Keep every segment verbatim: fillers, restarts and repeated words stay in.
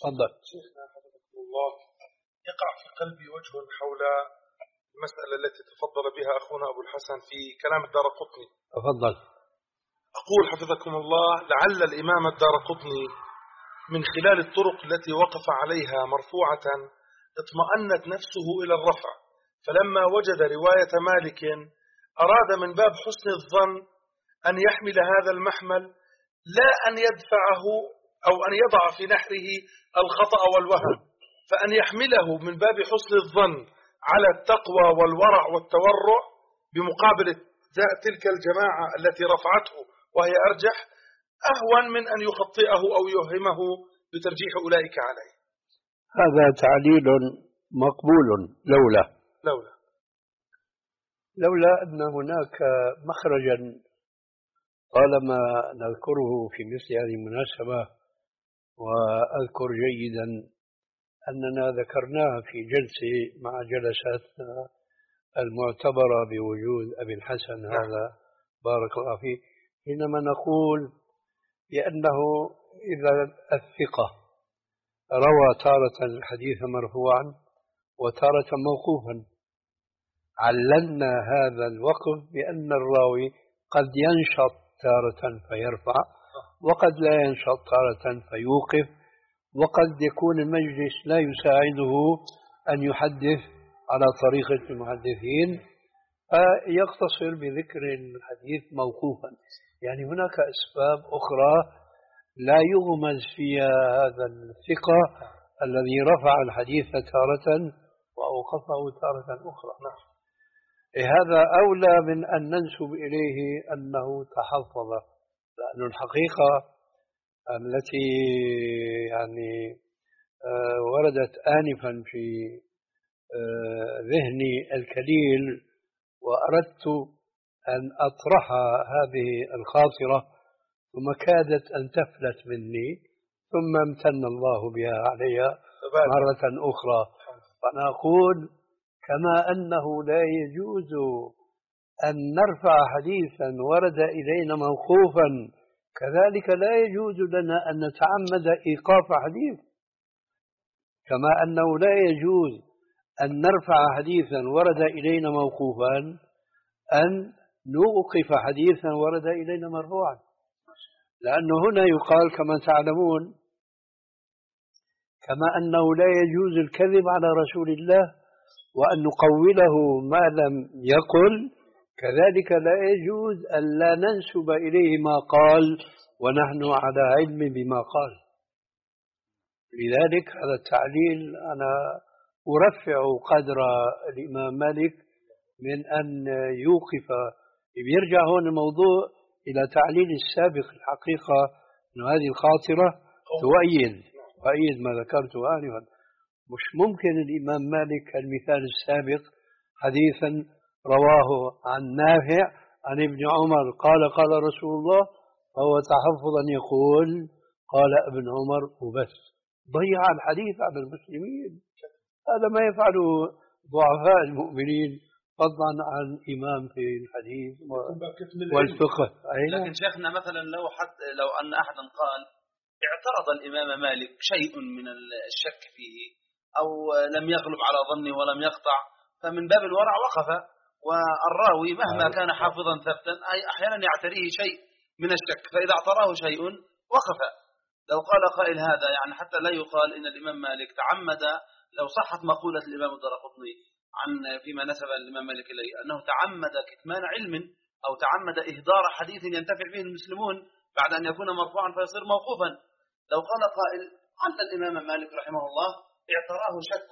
تفضل. شيخنا حفظكم الله، يقع في قلبي وجه حول المسألة التي تفضل بها أخونا أبو الحسن في كلام الدارقطني. تفضل. أقول حفظكم الله: لعل الإمام الدارقطني من خلال الطرق التي وقف عليها مرفوعة اطمأنت نفسه إلى الرفع، فلما وجد رواية مالك أراد من باب حسن الظن أن يحمل هذا المحمل، لا أن يدفعه أو أن يضع في نحره الخطأ والوهم، فأن يحمله من باب حسن الظن على التقوى والورع والتورع بمقابل تلك الجماعة التي رفعته وهي أرجح، أهون من أن يخطئه أو يوهمه بترجيح أولئك عليه. هذا تعليل مقبول لولا لولا لولا أن هناك مخرجا طالما نذكره في مثل هذه المناسبة، وأذكر جيدا أننا ذكرناها في جلسة مع جلساتنا المعتبرة بوجود أبي الحسن هذا بارك الله فيه، حينما نقول بأنه إذا الثقة روى تارة الحديث مرفوعا وتارة موقوفا، عللنا هذا الوقف بأن الراوي قد ينشط تارة فيرفع، وقد لا ينشط تارة فيوقف، وقد يكون المجلس لا يساعده أن يحدث على طريقة المحدثين فيقتصر بذكر الحديث موقوفا. يعني هناك أسباب أخرى لا يغمز فيها هذا الثقة الذي رفع الحديث تارة وأوقفه تارة أخرى. هذا أولى من أن ننسب إليه أنه تحفظ، لأن الحقيقة التي يعني وردت آنفا في ذهني الكليل وأردت أن أطرح هذه الخاطرة ثم كادت أن تفلت مني، ثم امتن الله بها علي مرة أخرى. فأنا أقول كما أنه لا يجوز أن نرفع حديثا ورد إلينا موقوفا، كذلك لا يجوز لنا أن نتعمد إيقاف حديث، كما أنه لا يجوز أن نرفع حديثا ورد إلينا موقوفا أن نوقف حديثا ورد إلينا مرفوعا، لأنه هنا يقال كما تعلمون كما أنه لا يجوز الكذب على رسول الله وأن نقوله ما لم يقل، كذلك لا يجوز أن لا ننسب إليه ما قال ونحن على علم بما قال. لذلك هذا التعليل أنا أرفع قدر الإمام مالك من أن يوقف. يرجع هون الموضوع إلى تعليل السابق. الحقيقة أن هذه الخاطرة تؤيد تؤيد ما ذكرته آنفا. مش ممكن الإمام مالك المثال السابق حديثا رواه عن نافع عن ابن عمر قال قال رسول الله، فهو تحفظا يقول قال ابن عمر وبس، ضيع الحديث على المسلمين. هذا ما يفعله ضعفاء المؤمنين فضلا عن إمام في الحديث والفقه. لكن شيخنا مثلا لو حد لو أن أحدا قال اعترض الإمام مالك شيء من الشك فيه أو لم يغلب على ظنه ولم يقطع، فمن باب الورع وقف، والراوي مهما كان حافظا ثبتا أي أحيانا يعتريه شيء من الشك، فإذا اعتراه شيء وقف. لو قال قائل هذا يعني حتى لا يقال إن الإمام مالك تعمد، لو صحت مقولة الإمام الدارقطني عن فيما نسب الإمام مالك إليه أنه تعمد كتمان علم أو تعمد إهدار حديث ينتفع به المسلمون بعد أن يكون مرفوعا فيصير موقوفا. لو قال قائل أن الإمام مالك رحمه الله اعتراه شك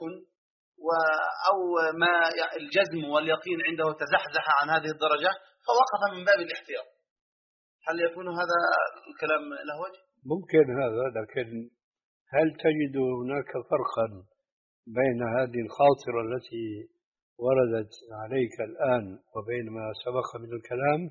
أو ما الجزم واليقين عنده تزحزح عن هذه الدرجة فوقف من باب الاحتياط، هل يكون هذا الكلام له وجه؟ ممكن هذا، لكن هل تجد هناك فرقا بين هذه الخاطرة التي وردت عليك الآن وبين ما سبق من الكلام؟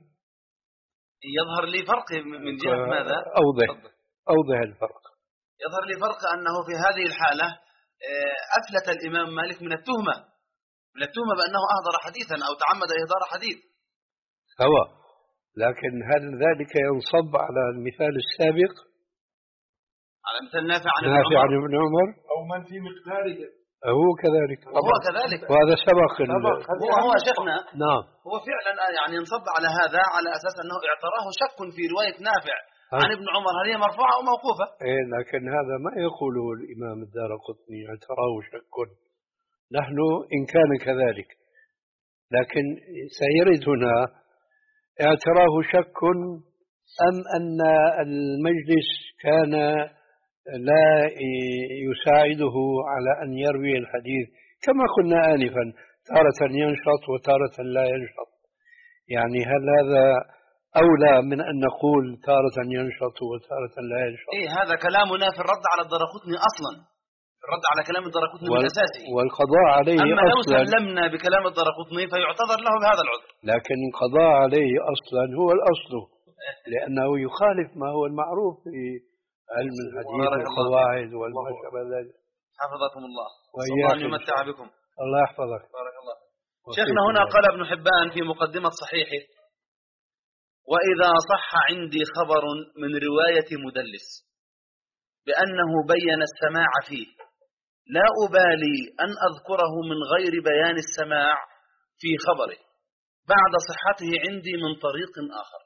يظهر لي فرق من جهة ماذا؟ أوضح أوضح الفرق. يظهر لي فرق أنه في هذه الحالة أفلت الإمام مالك من التهمة من التهمة بأنه أهدر حديثا أو تعمد إهدار حديث سواء، لكن هل ذلك ينصب على المثال السابق؟ على مثل نافع عن ابن نافع عن عمر ابن عمر أو من في مقداره. هو كذلك. وهو كذلك. وهذا سبق ال- هو هو شيخنا نعم. هو فعلا يعني ينصب على هذا على أساس أنه اعتراه شك في رواية نافع عن ابن عمر، هل هي مرفوعة أو موقوفة؟ إيه، لكن هذا ما يقوله الإمام الدارقطني اعتراه شك. نحن إن كان كذلك، لكن سيرد هنا اعتراه شك أم أن المجلس كان لا يساعده على أن يروي الحديث كما قلنا آنفا، تارة ينشط وتارة لا ينشط. يعني هل هذا أولى من أن نقول تارة ينشط وتارة لا ينشط؟ إيه، هذا كلامنا في الرد على الدارقطني أصلا، الرد على كلام الدارقطني وال... من أساسه. والقضاء عليه أما لو أصلا سلمنا بكلام الدارقطني فيعتذر له بهذا العذر. لكن القضاء عليه أصلا هو الأصل، لأنه يخالف ما هو المعروف في علم الحديث والقواعد وما شابه ذلك. حفظكم الله. الله أن يمتع بكم. الله يحفظك. بارك الله. شيخنا هنا قال ابن حبان في مقدمة صحيحه: وإذا صح عندي خبر من رواية مدلس بأنه بين السماع فيه لا أبالي أن أذكره من غير بيان السماع في خبره بعد صحته عندي من طريق آخر.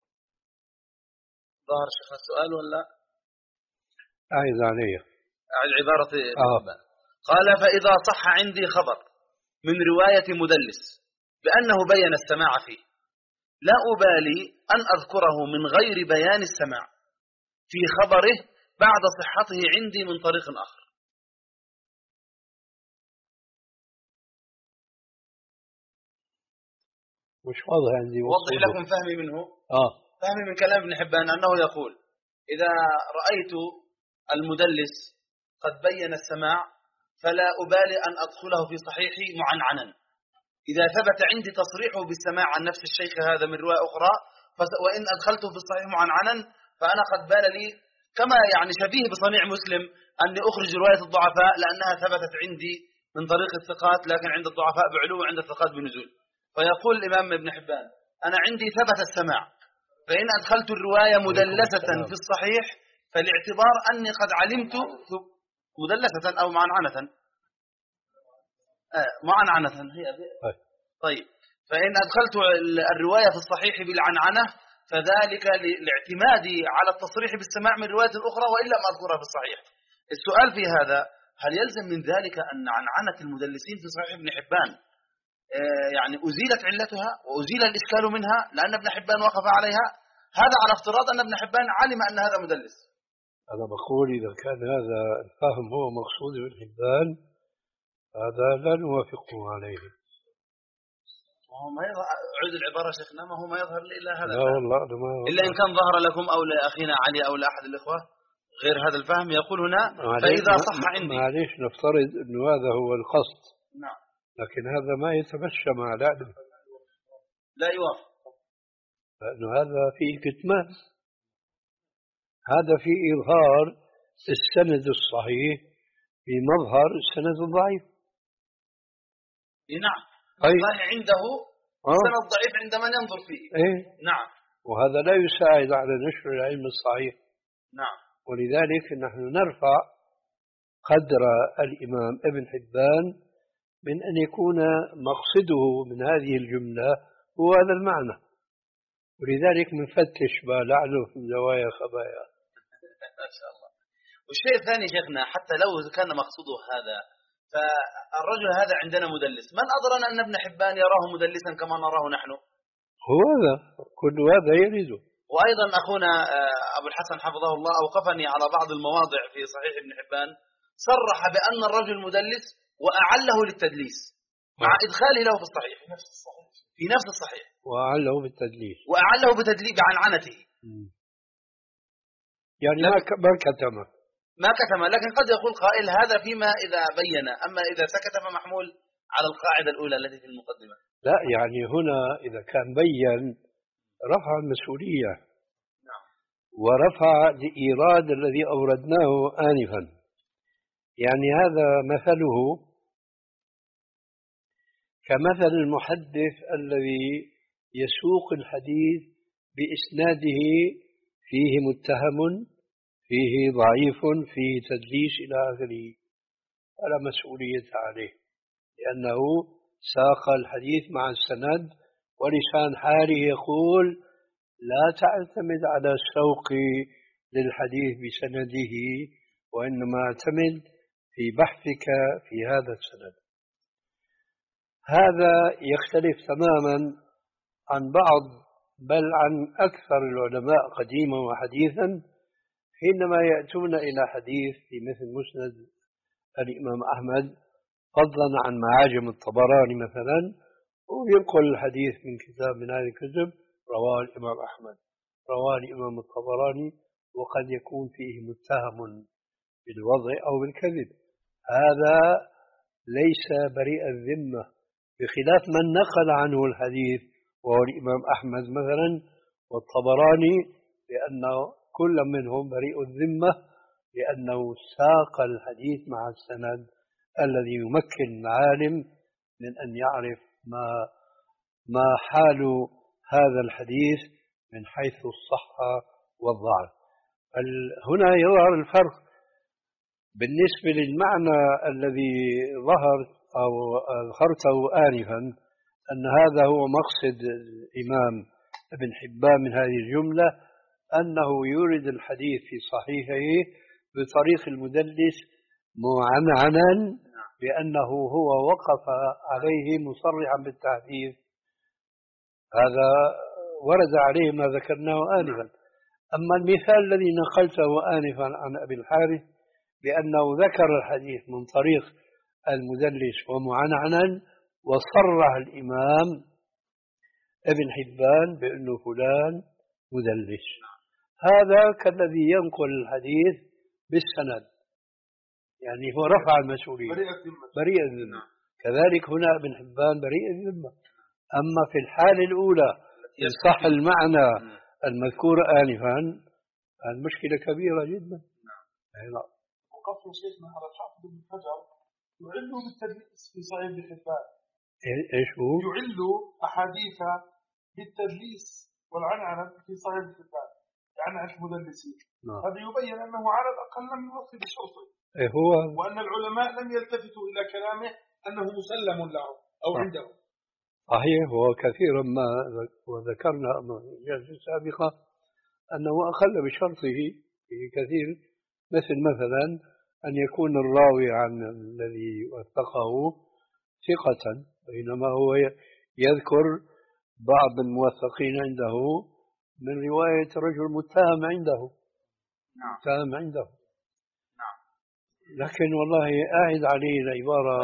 ظهر شيخ السؤال ولا أعيد عليه؟ أعيد عبارة آه. قال: فإذا صح عندي خبر من رواية مدلس بأنه بين السماع فيه لا أبالي أن أذكره من غير بيان السماع في خبره بعد صحته عندي من طريق آخر. مش واضح عندي. وضح لكم فهمي منه. آه. فهمي من كلام ابن حبان أنه يقول: إذا رأيت المدلس قد بين السماع فلا أبالي أن أدخله في صحيحي معنعنا. إذا ثبت عندي تصريحه بالسماع عن نفس الشيخ هذا من رواية أخرى، وإن أدخلته في الصحيح معنعنا فأنا قد بال لي كما يعني شبيه بصنيع مسلم أني أخرج رواية الضعفاء لأنها ثبتت عندي من طريق الثقات، لكن عند الضعفاء بعلو وعند الثقات بنزول. فيقول الإمام ابن حبان: أنا عندي ثبت السماع، فإن أدخلت الرواية مدلسة في الصحيح فالاعتبار أني قد علمت مدلسة أو معنعنة آه معنعنة هي. طيب، فإن أدخلت الرواية في الصحيح بالعنعنة فذلك لاعتمادي على التصريح بالسماع من رواية أخرى وإلا ما أذكرها في الصحيح. السؤال في هذا: هل يلزم من ذلك أن عنعنة المدلسين في صحيح ابن حبان آه يعني أزيلت علتها وأزيل الإشكال منها لأن ابن حبان وقف عليها؟ هذا على افتراض أن ابن حبان علم أن هذا مدلس. أنا بقول إذا كان هذا الفهم هو مقصود ابن حبان هذا لا نوافقه عليه. وهو ما يظهر، عود العبارة شيخنا، ما هو ما يظهر لي إلا هذا. لا والله ما إلا إن كان ظهر لكم أو لأخينا علي أو لأحد الإخوة غير هذا الفهم. يقول هنا: فإذا صح عندي. معليش نفترض أنه هذا هو القصد. نعم. لكن هذا ما يتمشى مع العلم، لا يوافق، لأنه هذا فيه كتمان، هذا فيه إظهار السند الصحيح في مظهر السند الضعيف. نعم. أي. الصحيح عنده آه. السند الضعيف عند من ينظر فيه. إيه؟ نعم. وهذا لا يساعد على نشر العلم الصحيح. نعم. ولذلك نحن نرفع قدر الإمام ابن حبان من أن يكون مقصده من هذه الجملة هو هذا المعنى، ولذلك نفتش ما لعله في زوايا خبايا. ما شاء الله. والشيء الثاني شيخنا، حتى لو كان مقصوده هذا فالرجل هذا عندنا مدلس، من أدرنا أن ابن حبان يراه مدلسا كما نراه نحن؟ هو هذا كل هذا يريده. وأيضا أخونا أبو الحسن حفظه الله أوقفني على بعض المواضع في صحيح ابن حبان صرح بأن الرجل مدلس وأعله للتدليس مع إدخاله له في الصحيح في نفس الصحيح وأعله بالتدليس وأعله بتدليس بعنعنته، يعني ما ما كتم ما كتم. لكن قد يقول قائل هذا فيما إذا بين، أما إذا سكت فمحمول على القاعدة الأولى التي في المقدمة. لا، يعني هنا إذا كان بين رفع المسؤولية. نعم. ورفع الإيراد الذي أوردناه آنفا. يعني هذا مثله كمثل المحدث الذي يسوق الحديث بإسناده فيه متهم فيه ضعيف فيه تدليس إلى آخره فلا مسؤولية عليه، لأنه ساق الحديث مع السند، ولسان حاله يقول لا تعتمد على السوق للحديث بسنده، وإنما اعتمد في بحثك في هذا السند. هذا يختلف تماما عن بعض بل عن أكثر العلماء قديما وحديثا، حينما يأتون إلى حديث في مثل مسند الإمام أحمد فضلا عن معاجم الطبراني مثلا، وينقل الحديث من كتاب من هذه الكتب رواه الإمام أحمد، رواه الإمام الطبراني، وقد يكون فيه متهم بالوضع أو بالكذب. هذا ليس بريء الذمة، بخلاف من نقل عنه الحديث وهو الإمام أحمد مثلا والطبراني، لأنه كل منهم بريء الذمة، لأنه ساق الحديث مع السند الذي يمكن العالم من أن يعرف ما ما حال هذا الحديث من حيث الصحة والضعف. هنا يظهر الفرق بالنسبة للمعنى الذي ظهر أو أظهرته آنفا، أن هذا هو مقصد الإمام ابن حبان من هذه الجملة، أنه يورد الحديث في صحيحه بطريق المدلس معنعنا لأنه هو وقف عليه مصرحا بالتحديث. هذا ورد عليه ما ذكرناه آنفا. أما المثال الذي نقلته آنفا عن أبي الحارث بأنه ذكر الحديث من طريق المدلس ومعنعنا، وصرح الإمام ابن حبان بأنه فلان مدلس، هذا كالذي ينقل الحديث بالسند، يعني هو رفع المسؤولية بريء الذمة. كذلك هنا ابن حبان بريء الذمة. أما في الحالة الأولى إن صح المعنى المذكور آنفا المشكلة كبيرة جدا. نعم. وقفنا شيخنا على الحافظ بن حجر يعل بالتدليس في صحيح ابن حبان. ايش هو؟ يعل أحاديث بالتدليس والعنعنة في صحيح ابن حبان، عنعنة المدلسين. هذا يبين أنه على الأقل لم يوفي بشرطه. إيه هو؟ وأن العلماء لم يلتفتوا إلى كلامه أنه مسلم له أو عنده. صحيح. وكثيرا ما وذكرنا في الجلسة السابقة أنه أقل بشرطه في كثير، مثل مثلا أن يكون الراوي عن الذي وثقه ثقة، بينما هو يذكر بعض الموثقين عنده من رواية رجل متهم عنده. نعم. متهم عنده. نعم. لكن والله أعد عليه العبارة.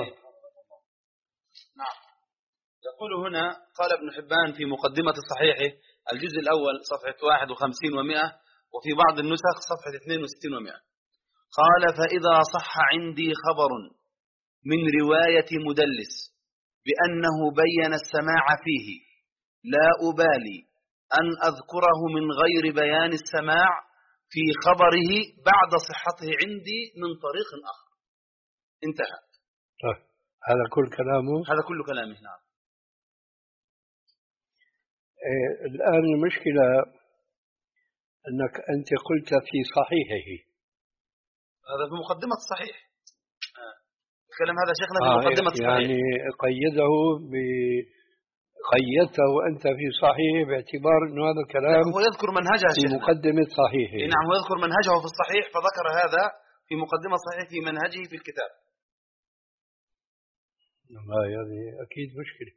نعم. يقول هنا قال ابن حبان في مقدمة صحيحه الجزء الأول صفحة واحد وخمسين ومئة، وفي بعض النسخ صفحة اثنين وستين ومئة، قال: فإذا صح عندي خبر من رواية مدلس بأنه بين السماع فيه لا أبالي أن أذكره من غير بيان السماع في خبره بعد صحته عندي من طريق آخر. انتهى. طيب هذا كل كلامه؟ هذا كل كلامه. نعم. إيه الآن المشكلة أنك أنت قلت في صحيحه، هذا في مقدمة الصحيح. آه. الكلام هذا شيخنا في آه مقدمة الصحيح. يعني قيده ب قيدته أنت في صحيح باعتبار أنه هذا الكلام هو يذكر منهجه في مقدمة صحيحه. نعم، هو يذكر منهجه في الصحيح فذكر هذا في مقدمة صحيح في منهجه في الكتاب. ما يعني أكيد مشكلة.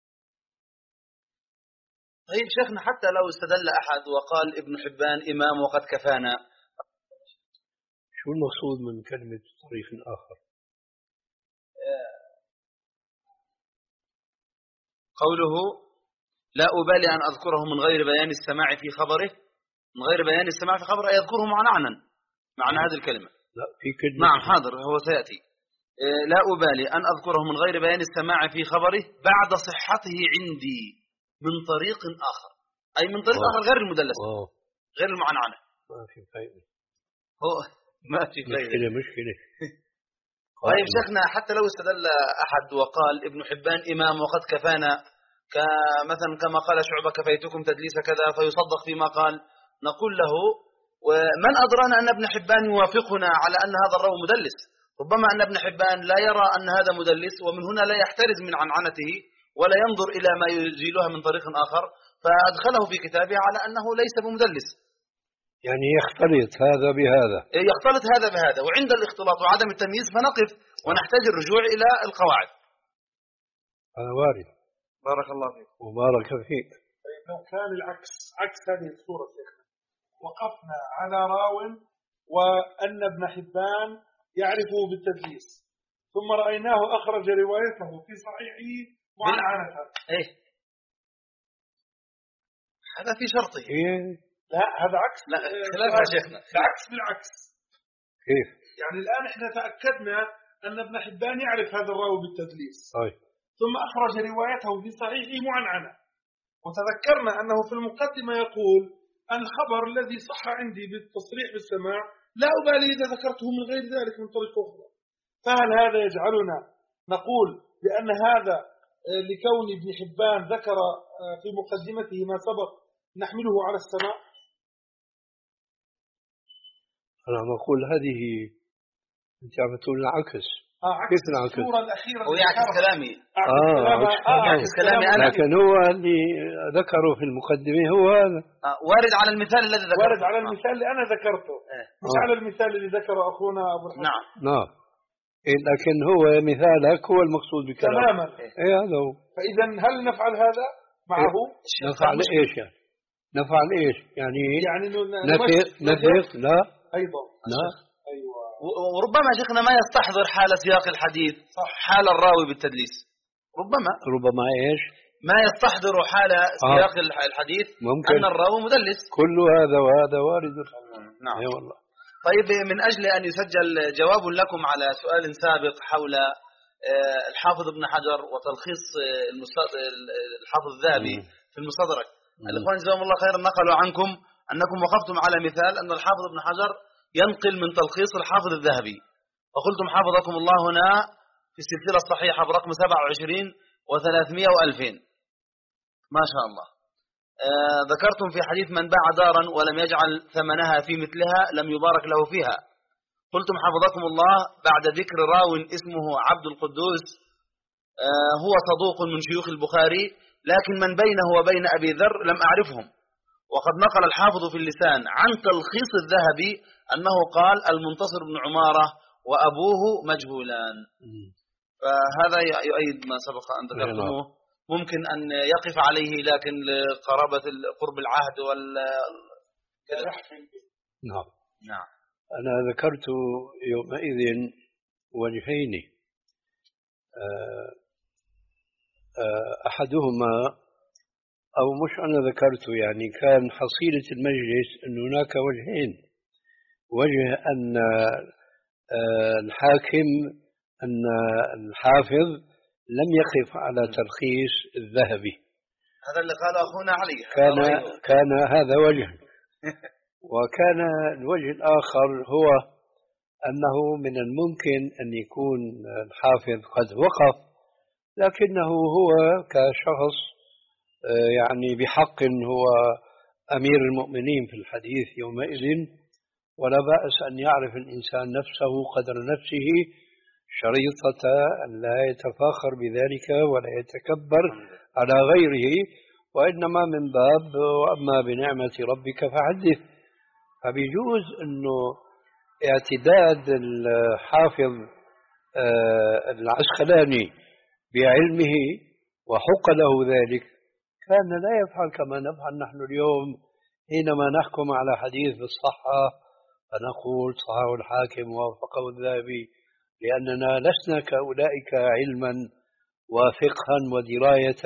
طيب شيخنا، حتى لو استدل أحد وقال ابن حبان إمام وقد كفانا، شو المقصود من كلمة طريق آخر؟ قوله لا أبالي أن أذكره من غير بيان السماع في خبره، من غير بيان السماع في خبره يذكره معنعنا معنى هذه الكلمة. لا في كلمة. نعم حاضر، هو سيأتي. لا أبالي أن أذكره من غير بيان السماع في خبره بعد صحته عندي من طريق آخر، أي من طريق آخر غير المدلس، غير المعنعنة. ما في فايدة. هو ما في فايدة. مشكلة مشكلة. طيب شيخنا، حتى لو استدل أحد وقال ابن حبان إمام وقد كفانا، كمثلا كما قال شعبة كفيتكم تدليس كذا، فيصدق فيما قال، نقول له ومن أدرانا أن ابن حبان يوافقنا على أن هذا الراوي مدلس؟ ربما أن ابن حبان لا يرى أن هذا مدلس، ومن هنا لا يحترز من عنعنته ولا ينظر إلى ما يزيلها من طريق آخر، فأدخله في كتابه على أنه ليس بمدلس. يعني يختلط هذا بهذا، يختلط هذا بهذا، وعند الاختلاط وعدم التمييز فنقف ونحتاج الرجوع إلى القواعد. هذا وارد. بارك الله فيك. وبارك فيك. طيب لو كان العكس، عكس هذه الصورة شيخنا، وقفنا على راو وأن ابن حبان يعرفه بالتدليس، ثم رأيناه أخرج روايته في صحيحه معنعنة. إيه هذا في شرطه. إيه لا هذا عكس. لا خلافها شيخنا. العكس بالعكس. كيف؟ يعني الآن إحنا تأكدنا أن ابن حبان يعرف هذا الراوي بالتدليس. طيب. ثم أخرج روايته في صحيحه معنعنة، وتذكرنا أنه في المقدمة يقول الخبر الذي صح عندي بالتصريح بالسماع لا أبالي إذا ذكرته من غير ذلك من طريق أخرى. فهل هذا يجعلنا نقول بأن هذا لكون ابن حبان ذكر في مقدمته ما سبق نحمله على السماع؟ أنا بقول هذه أنت عم تقول العكس. آه عكس الصورة الأخيرة. هو يعكس كلامي. آه عكس آه كلامي أنا. لكن هو اللي ذكره في المقدمة هو هذا. آه وارد على المثال الذي ذكرته. وارد على المثال اللي أنا ذكرته. آه. مش آه. على المثال اللي ذكره أخونا أبو الحسن. نعم. نعم. إيه لكن هو مثالك هو المقصود بكلامه. تماما. إيه هذا هو. فإذا هل نفعل هذا معه؟ إيه؟ نفعل إيش يعني؟ نفعل إيش يعني؟ يعني نفيق نفيق لا. أيضا. لا. أيوة. وربما شيخنا ما يستحضر حال سياق الحديث، صح. حال الراوي بالتدليس ربما ربما إيش ما يستحضر حال سياق آه. الحديث ممكن. أن الراوي مدلس. كل هذا وهذا وارد. نعم. أي والله. طيب من أجل أن يسجل جواب لكم على سؤال سابق حول الحافظ ابن حجر وتلخيص الحافظ الذهبي في المستدرك، الإخوان جزاهم الله خيرا نقلوا عنكم أنكم وقفتم على مثال أن الحافظ ابن حجر ينقل من تلخيص الحافظ الذهبي، وقلتم حافظكم الله هنا في السلسلة الصحيحة برقم سبعة وعشرين وثلاثمائة وألفين ما شاء الله. آه ذكرتم في حديث من باع دارا ولم يجعل ثمنها في مثلها لم يبارك له فيها. قلتم حفظكم الله بعد ذكر راو اسمه عبد القدوس آه هو صدوق من شيوخ البخاري، لكن من بينه وبين أبي ذر لم أعرفهم. وقد نقل الحافظ في اللسان عن تلخيص الذهبي أنه قال المنتصر بن عمارة وأبوه مجهولان. فهذا يؤيد ما سبق أن ذكرتموه، ممكن أن يقف عليه لكن لقرابة قرب العهد وال نعم. نعم. أنا ذكرت يومئذ وجهين، أحدهما أو مش أنا ذكرت يعني كان حصيلة المجلس أن هناك وجهين، وجه أن الحاكم أن الحافظ لم يقف على تلخيص الذهبي، هذا اللي قال أخونا علي كان كان هذا وجه. وكان الوجه الآخر هو أنه من الممكن أن يكون الحافظ قد وقف، لكنه هو كشخص يعني بحق هو أمير المؤمنين في الحديث يومئذ، ولا بأس أن يعرف الإنسان نفسه قدر نفسه، شريطة أن لا يتفاخر بذلك ولا يتكبر على غيره، وإنما من باب وأما بنعمة ربك فحدث. فبيجوز أنه اعتداد الحافظ العسقلاني بعلمه وحق له ذلك كان لا يفعل كما نفعل نحن اليوم حينما نحكم على حديث بالصحة فنقول صححه الحاكم ووافقه الذهبي، لأننا لسنا كأولئك علما وفقها ودراية،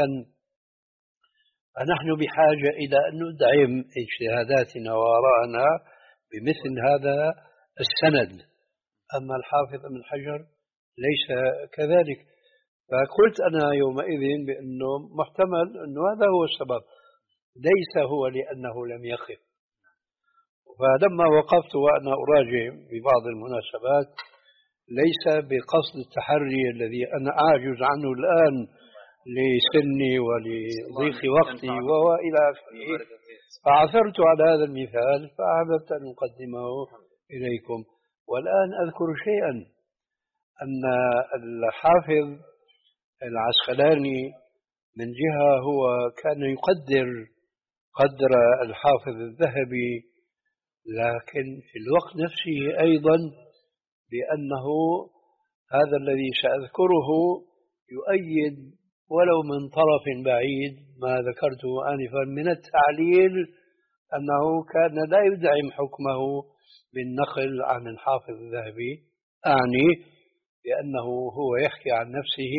فنحن بحاجة إلى أن ندعم اجتهاداتنا وآراءنا بمثل هذا السند. أما الحافظ ابن حجر ليس كذلك، فقلت أنا يومئذ بأنه محتمل أنه هذا هو السبب، ليس هو لأنه لم يقف. فلما وقفت وأنا أراجع ببعض المناسبات ليس بقصد التحري الذي أنا أعجز عنه الآن لسني ولضيق وقتي وإلى آخره، فعثرت على هذا المثال فأحببت أن أقدمه إليكم. والآن أذكر شيئا، أن الحافظ العسقلاني من جهة هو كان يقدر قدر الحافظ الذهبي، لكن في الوقت نفسه أيضا بأنه هذا الذي سأذكره يؤيد ولو من طرف بعيد ما ذكرته آنفا من التعليل، أنه كان لا يدعم حكمه بالنقل عن الحافظ الذهبي، أعني بأنه هو يحكي عن نفسه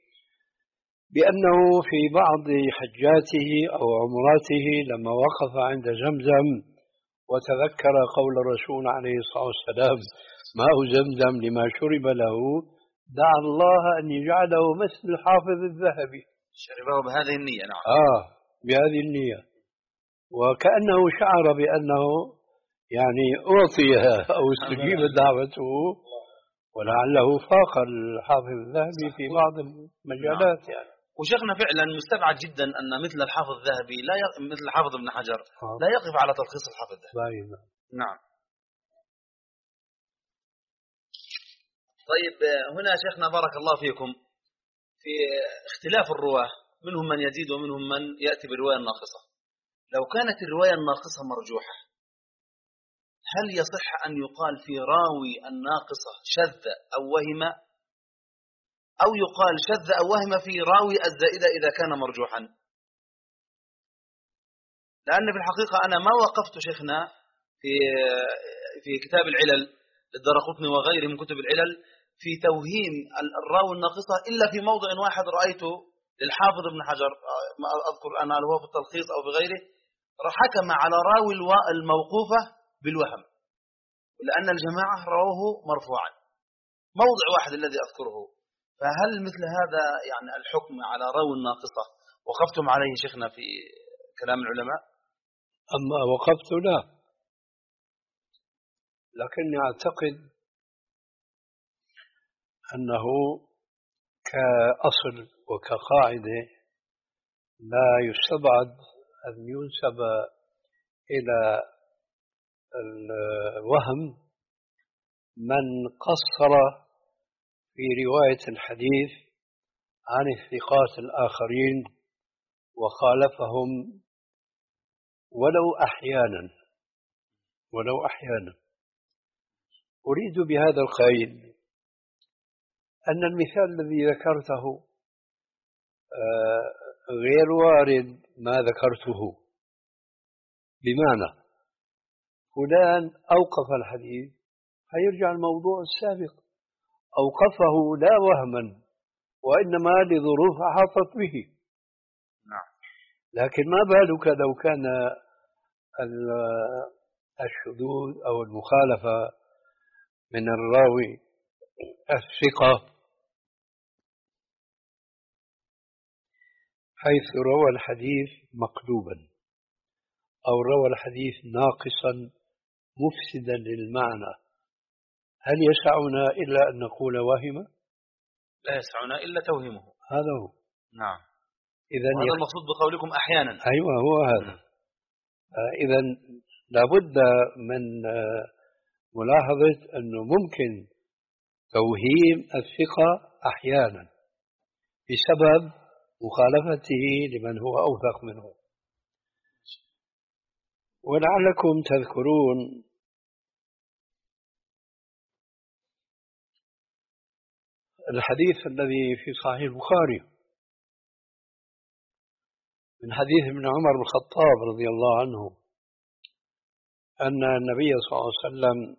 بأنه في بعض حجاته أو عمراته لما وقف عند زمزم وتذكر قول الرسول عليه الصلاة والسلام ماء زمزم لما شرب له، دعا الله أن يجعله مثل الحافظ الذهبي، شربه بهذه النية. نعم. آه بهذه النية، وكأنه شعر بأنه يعني أعطي أو استجيب دعوته، ولعله فاق الحافظ الذهبي في بعض المجالات. نعم. يعني وشيخنا فعلا مستبعد جدا أن مثل الحافظ الذهبي لا ي... مثل الحافظ ابن حجر آه. لا يقف على تلخيص الحافظ الذهبي. نعم. طيب هنا شيخنا بارك الله فيكم في اختلاف الرواة، منهم من يزيد ومنهم من يأتي بالرواية الناقصة. لو كانت الرواية الناقصة مرجوحة، هل يصح أن يقال في راوي الناقصة شذ أو وهم، أو يقال شذ أو وهم في راوي الزائدة إذا كان مرجوحا؟ لأن في الحقيقة أنا ما وقفت شيخنا في في كتاب العلل للدارقطني وغيره من كتب العلل في توهيم الراوي الناقصة إلا في موضع واحد رأيته للحافظ ابن حجر، ما أذكر أنا هل هو في التلخيص أو بغيره، حكم على راوي الموقوفة بالوهم، لأن الجماعة رواه مرفوعا. موضع واحد الذي أذكره. فهل مثل هذا يعني الحكم على راوي الناقصة وقفتم عليه شيخنا في كلام العلماء؟ أما وقفت لا، لكني أعتقد أنه كأصل وكقاعدة لا يستبعد أن ينسب إلى الوهم من قصر في رواية الحديث عن الثقات الآخرين وخالفهم ولو أحيانا ولو أحيانا. أريد بهذا القيد أن المثال الذي ذكرته غير وارد ما ذكرته، بمعنى فلان أوقف الحديث فيرجع الموضوع السابق، أوقفه لا وهما وإنما لظروف أحاطت به. نعم. لكن ما بالك لو كان الشذوذ أو المخالفة من الراوي الثقة حيث روى الحديث مقلوبا أو روى الحديث ناقصا مفسدا للمعنى، هل يسعنا إلا أن نقول وهم؟ لا يسعنا إلا توهمه. هذا هو. نعم. إذا هذا يخ... المقصود بقولكم أحيانا. أيوة هو هذا. إذا لابد من ملاحظة أنه ممكن توهيم الثقة أحيانا بسبب مخالفته لمن هو أوثق منه. ولعلكم تذكرون الحديث الذي في صحيح البخاري من حديث ابن عمر بن الخطاب رضي الله عنه أن النبي صلى الله عليه وسلم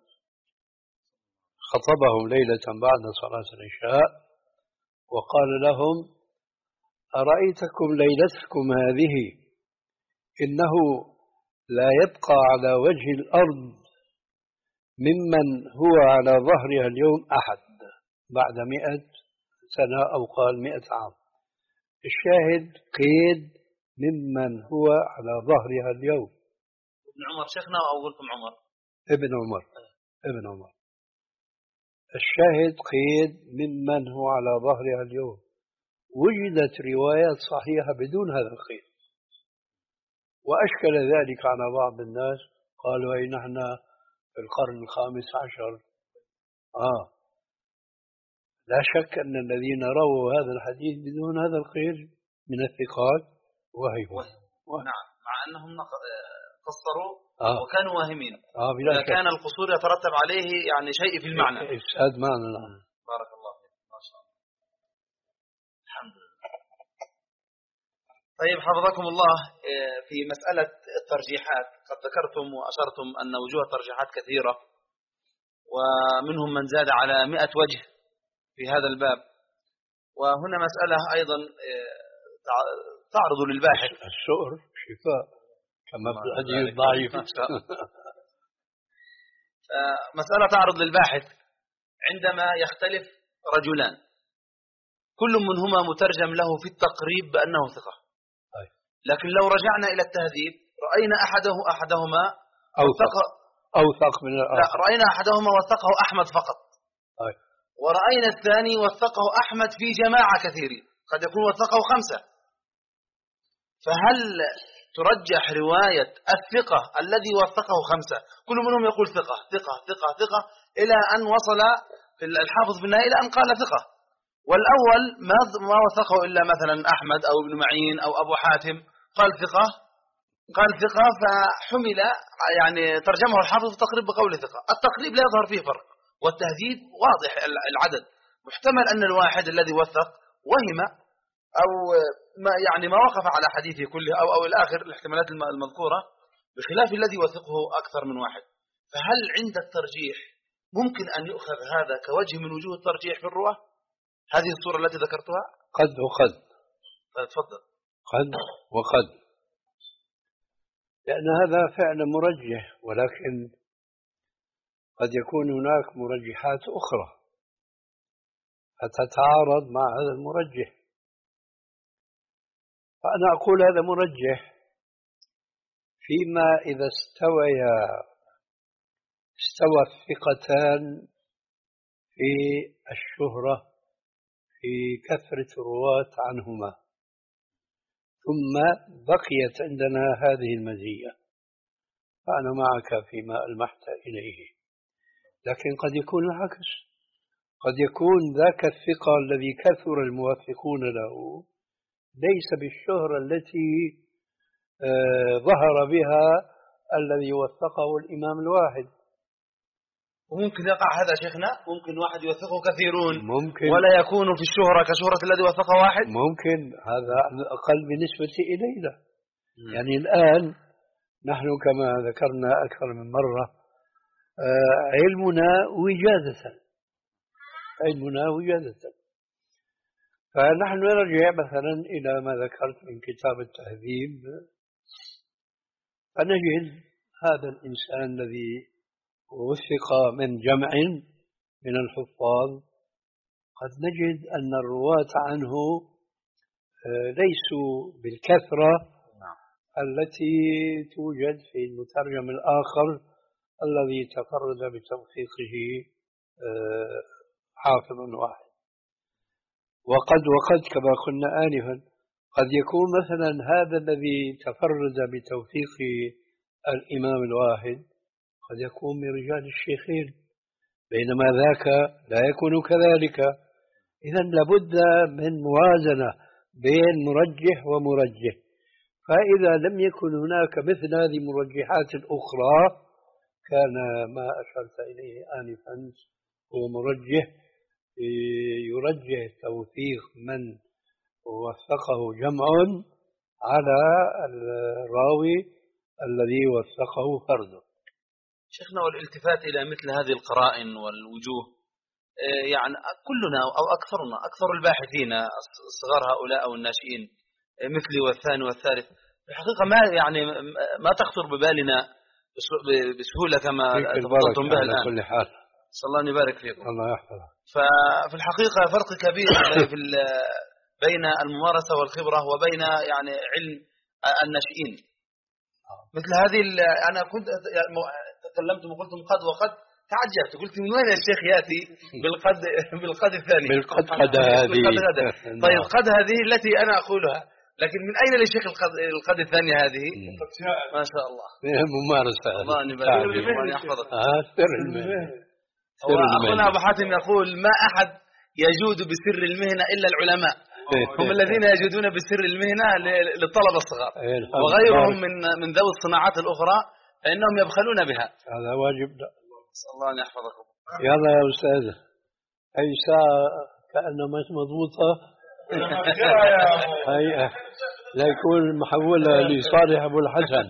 خطبهم ليلة بعد صلاة العشاء وقال لهم: أرأيتكم ليلتكم هذه إنه لا يبقى على وجه الأرض ممن هو على ظهرها اليوم أحد بعد مئة سنة أو قال مئة عام. الشاهد قيد ممن هو على ظهرها اليوم. ابن عمر شيخنا أو قلتم عمر؟ ابن عمر. ابن عمر. الشاهد قيد ممن هو على ظهرها اليوم. وجدت روايات صحيحة بدون هذا القيد، وأشكل ذلك على بعض الناس، قالوا أي نحن في القرن الخامس عشر. آه لا شك أن الذين رووا هذا الحديث بدون هذا القيد من الثقات وهموا. نعم، مع أنهم قصروا آه. وكانوا واهمين. آه بلا شك. كان القصور يترتب عليه يعني شيء في المعنى. إفساد معنى. نعم. بارك الله فيك، ما شاء الله. الحمد لله. طيب حفظكم الله، في مسألة الترجيحات قد ذكرتم وأشرتم أن وجوه الترجيحات كثيرة، ومنهم من زاد على مئة وجه في هذا الباب. وهنا مسألة أيضا تعرض للباحث. السؤر شفاء كما في الحديث الضعيف. مسألة تعرض للباحث عندما يختلف رجلان كل منهما مترجم له في التقريب بأنه ثقة، لكن لو رجعنا إلى التهذيب رأينا أحده أحدهما أوثق أوثق من الآخر. لا، رأينا أحدهما وثقه أحمد فقط، أي. ورأينا الثاني وثقه أحمد في جماعة كثيرين، قد يكون وثقه خمسة. فهل ترجح رواية الثقة الذي وثقه خمسة كل منهم يقول ثقة ثقة ثقة ثقة إلى أن وصل في الحافظ في النهاية إلى أن قال ثقة، والأول ما ما وثقه إلا مثلا أحمد أو ابن معين أو أبو حاتم قال ثقة قال ثقة فحمل يعني ترجمه الحافظ في التقريب بقول ثقة. التقريب لا يظهر فيه فرق، والتهذيب واضح العدد. محتمل أن الواحد الذي وثق وهم أو ما يعني ما وقف على حديثه كله أو أو الآخر الاحتمالات المذكورة، بخلاف الذي وثقه أكثر من واحد. فهل عند الترجيح ممكن أن يؤخذ هذا كوجه من وجوه الترجيح في الرواة؟ هذه الصورة التي ذكرتها قد وقد. تفضل. قد وقد، لأن هذا فعل مرجح، ولكن قد يكون هناك مرجحات أخرى فتتعارض مع هذا المرجح. فأنا أقول هذا مرجح فيما إذا استويا استوى الثقتان في الشهرة في كثرة الرواة عنهما، ثم بقيت عندنا هذه المزية، فأنا معك فيما ألمحت إليه. لكن قد يكون العكس، قد يكون ذاك الثقة الذي كثر الموثقون له ليس بالشهرة التي آه ظهر بها الذي وثقه الإمام الواحد. وممكن يقع هذا شيخنا، ممكن واحد يوثقه كثيرون ممكن، ولا يكون في الشهرة كشهرة الذي وثقه واحد. ممكن، هذا على الأقل بالنسبة إلينا. م. يعني الآن نحن كما ذكرنا أكثر من مرة آه علمنا وجادة، علمنا وجادة. فنحن نرجع مثلا إلى ما ذكرت من كتاب التهذيب، فنجد هذا الإنسان الذي وثق من جمع من الحفاظ، قد نجد أن الرواة عنه ليسوا بالكثرة التي توجد في المترجم الآخر الذي تفرد بتوثيقه حافظ واحد. وقد وقد كما قلنا آنفا قد يكون مثلا هذا الذي تفرد بتوثيق الإمام الواحد قد يكون من رجال الشيخين، بينما ذاك لا يكون كذلك. إذن لابد من موازنة بين مرجح ومرجح. فإذا لم يكن هناك مثل هذه المرجحات الأخرى كان ما أشرت إليه آنفا هو مرجح يرجح توثيق من وثقه جمع على الراوي الذي وثقه فرد. شيخنا، والالتفات إلى مثل هذه القرائن والوجوه، يعني كلنا أو أكثرنا أكثر الباحثين الصغار هؤلاء أو الناشئين مثلي والثاني والثالث الحقيقة ما يعني ما تخطر ببالنا بسهولة كما تفضلتم بها الآن. كل حال صلى الله أن يبارك فيكم. الله يحفظك. ففي الحقيقة فرق كبير في بين الممارسة والخبرة وبين يعني علم الناشئين. مثل هذه أنا كنت تكلمتم وقلتم قد وقد تعجبت، قلت من وين الشيخ يأتي بالقد بالقد الثاني بالقد قد هذه. طيب قد هذه التي أنا أقولها لكن من أين للشيخ القد الثانية هذه؟ ما شاء الله ممارسة. الله يبارك فيك الله يحفظك. آه سر المهنة. وأخونا أبو حاتم يقول ما أحد يجود بسر المهنة إلا العلماء، هم الذين يجودون بسر المهنة للطلبة الصغار، وغيرهم من من ذوي الصناعات الأخرى فإنهم يبخلون بها. هذا واجب. نسأل الله أن يحفظكم. يلا يا أستاذ، أي ساعة كأنها مش مضبوطة هي لا يكون محولة لصالح أبو الحسن.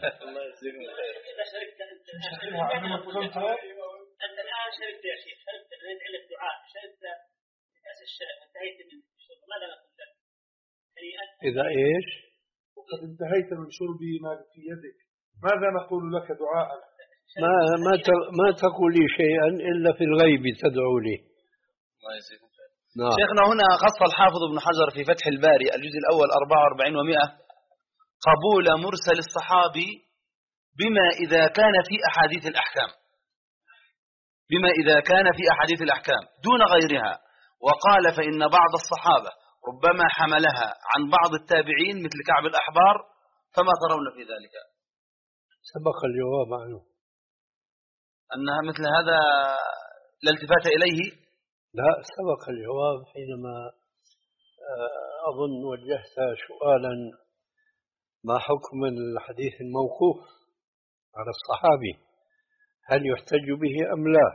أنت الآن شربت يا شيخ، شربت الرد عندك دعاء، شربت كأس الشرب، انتهيت من الشرب، ماذا نقول لك؟ إذا إيش؟ وقد انتهيت من شرب ما في يدك، ماذا نقول لك دعاء؟ ما ما ما تقولي شيئا إلا في الغيب تدعو لي. الله يجزيكم خير. نعم. شيخنا هنا خص الحافظ ابن حجر في فتح الباري الجزء الأول أربعة وأربعين ومئة قبول مرسل الصحابي بما إذا كان في أحاديث الأحكام، بما إذا كان في أحاديث الأحكام دون غيرها، وقال فإن بعض الصحابة ربما حملها عن بعض التابعين مثل كعب الأحبار، فما ترون في ذلك؟ سبق الجواب عنه أنها مثل هذا لا التفات إليه. لا سبق الجواب حينما أظن وجهت سؤالا ما حكم الحديث الموقوف على الصحابي، هل يحتج به أم لا؟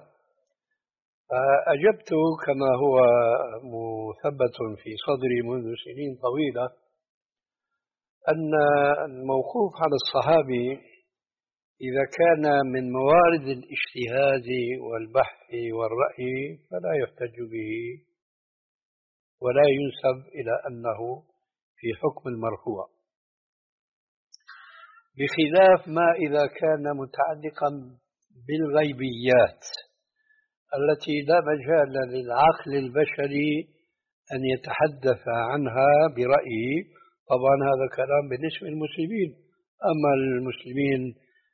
فأجبت كما هو مثبت في صدري منذ سنين طويلة أن الموقوف على الصحابي إذا كان من موارد الاجتهاد والبحث والرأي فلا يحتج به ولا ينسب إلى أنه في حكم المرفوع، بخلاف ما إذا كان متعلقا بالغيبيات التي لا مجال للعقل البشري أن يتحدث عنها برأيه. طبعا هذا كلام بالنسبة للمسلمين، أما المسلمين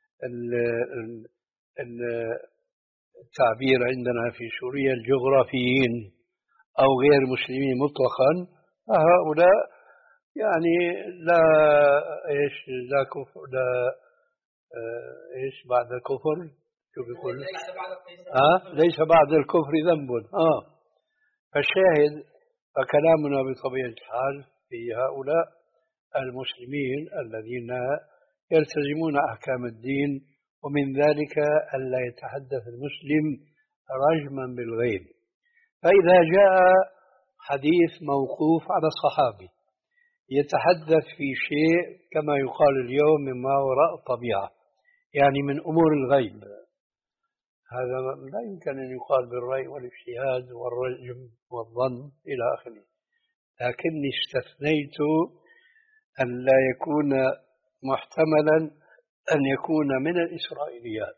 التعبير عندنا في سوريا الجغرافيين أو غير المسلمين مطلقا، فهؤلاء يعني لا إيش لا كفر لا إيش بعد الكفر شو بيقول؟ آه ليس بعد الكفر ذنب. آه فالشاهد فكلامنا بطبيعة الحال في هؤلاء المسلمين الذين يلتزمون أحكام الدين، ومن ذلك ألا يتحدث المسلم رجما بالغيب. فإذا جاء حديث موقوف على الصحابي يتحدث في شيء كما يقال اليوم مما وراء الطبيعة، يعني من أمور الغيب، هذا لا يمكن أن يقال بالرأي والاجتهاد والرجم والظن إلى آخره، لكني استثنيت أن لا يكون محتملا أن يكون من الإسرائيليات.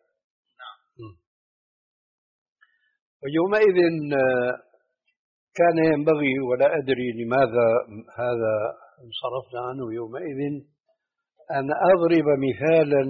ويومئذ كان ينبغي، ولا أدري لماذا هذا انصرفنا عنه يومئذ، أن أضرب مثالا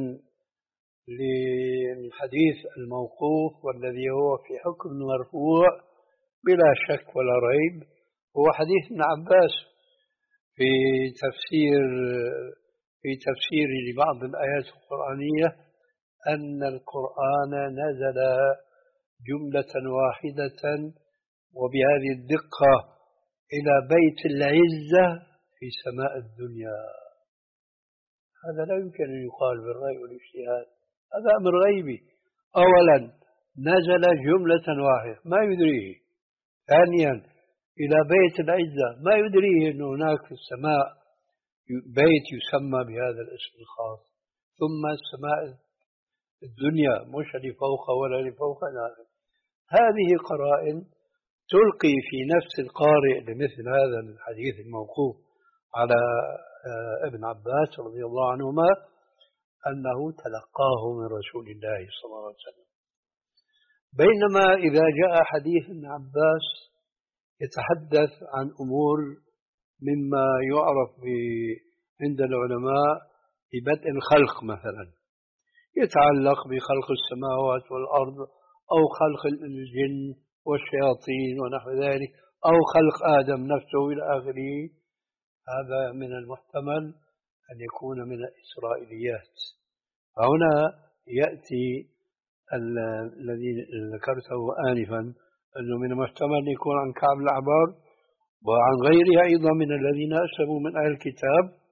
للحديث الموقوف والذي هو في حكم مرفوع بلا شك ولا ريب، هو حديث ابن عباس في تفسير في تفسير لبعض الآيات القرآنية أن القرآن نزل جملة واحدة وبهذه الدقة إلى بيت العزة في سماء الدنيا. هذا لا يمكن أن يقال بالرأي والاجتهاد، هذا أمر غيبي. أولا نزل جملة واحدة ما يدريه، ثانيا إلى بيت العزة ما يدريه أن هناك في السماء بيت يسمى بهذا الاسم الخاص، ثم السماء الدنيا مش اللي فوق ولا اللي فوق. هذه قرائن تلقي في نفس القارئ لمثل هذا الحديث الموقوف على ابن عباس رضي الله عنهما أنه تلقاه من رسول الله صلى الله عليه وسلم. بينما إذا جاء حديث ابن عباس يتحدث عن أمور مما يعرف عند العلماء ببدء الخلق مثلا، يتعلق بخلق السماوات والأرض أو خلق الجن والشياطين ونحو ذلك، أو خلق آدم نفسه إلى آخره، هذا من المحتمل أن يكون من الإسرائيليات. هنا يأتي الذي ذكرته آنفا أنه من المحتمل أن يكون عن كعب الأحبار وعن غيره أيضا من الذين أسلموا من أهل الكتاب.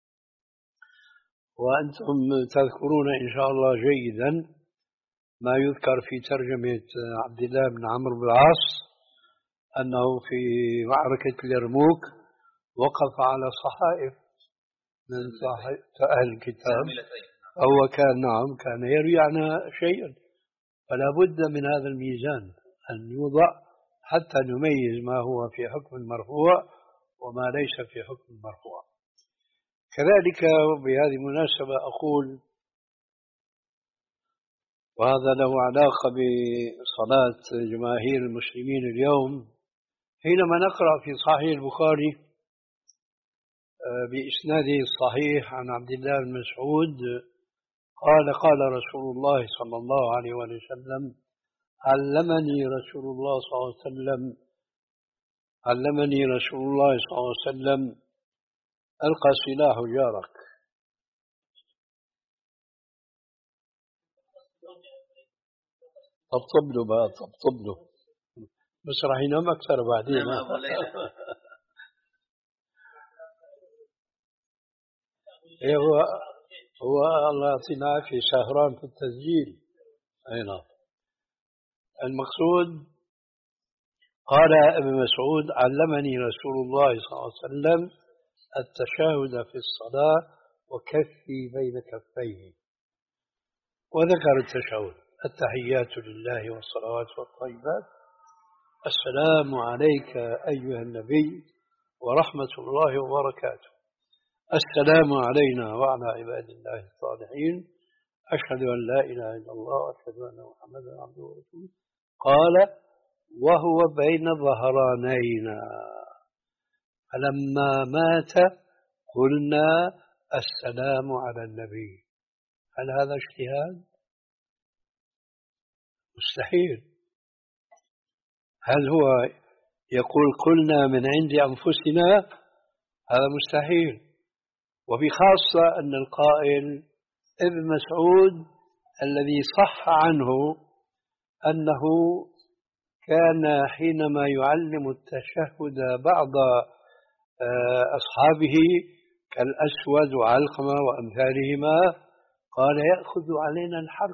وأنتم تذكرون إن شاء الله جيدا ما يذكر في ترجمة عبد الله بن عمرو بن العاص أنه في معركة اليرموك وقف على صحائف من صحائف أهل الكتاب، هو كان نعم كان يروي عنها شيئا، فلا بد من هذا الميزان أن يوضع حتى نميز ما هو في حكم المرفوع وما ليس في حكم المرفوع. كذلك بهذه المناسبة أقول، وهذا له علاقة بصلاة جماهير المسلمين اليوم، حينما نقرأ في صحيح البخاري بإسناده الصحيح عن عبد الله بن مسعود قال قال رسول الله صلى الله عليه وسلم علمني رسول الله صلى الله عليه وسلم علمني رسول الله صلى الله عليه وسلم ألقى سلاح جارك. طبطب له بقى طبطب له بس راح ينام أكثر بعدين. إيه هو هو الله يعطينا عافية سهران في التسجيل. أي نعم. المقصود قال ابن مسعود علمني رسول الله صلى الله عليه وسلم التشهد في الصلاة وكفي بين كفيه، وذكر التشهد التحيات لله والصلوات والطيبات، السلام عليك أيها النبي ورحمة الله وبركاته، السلام علينا وعلى عباد الله الصالحين، أشهد أن لا إله إلا الله وأشهد أن محمدا عبده ورسوله. قال وهو بين ظهرانينا، فلما مات قلنا السلام على النبي. هل هذا اجتهاد؟ مستحيل. هل هو يقول قلنا من عند أنفسنا؟ هذا مستحيل. وبخاصة أن القائل ابن مسعود الذي صح عنه أنه كان حينما يعلم التشهد بعض أصحابه كالأسود وعلقمة وأمثالهما قال يأخذ علينا الحرف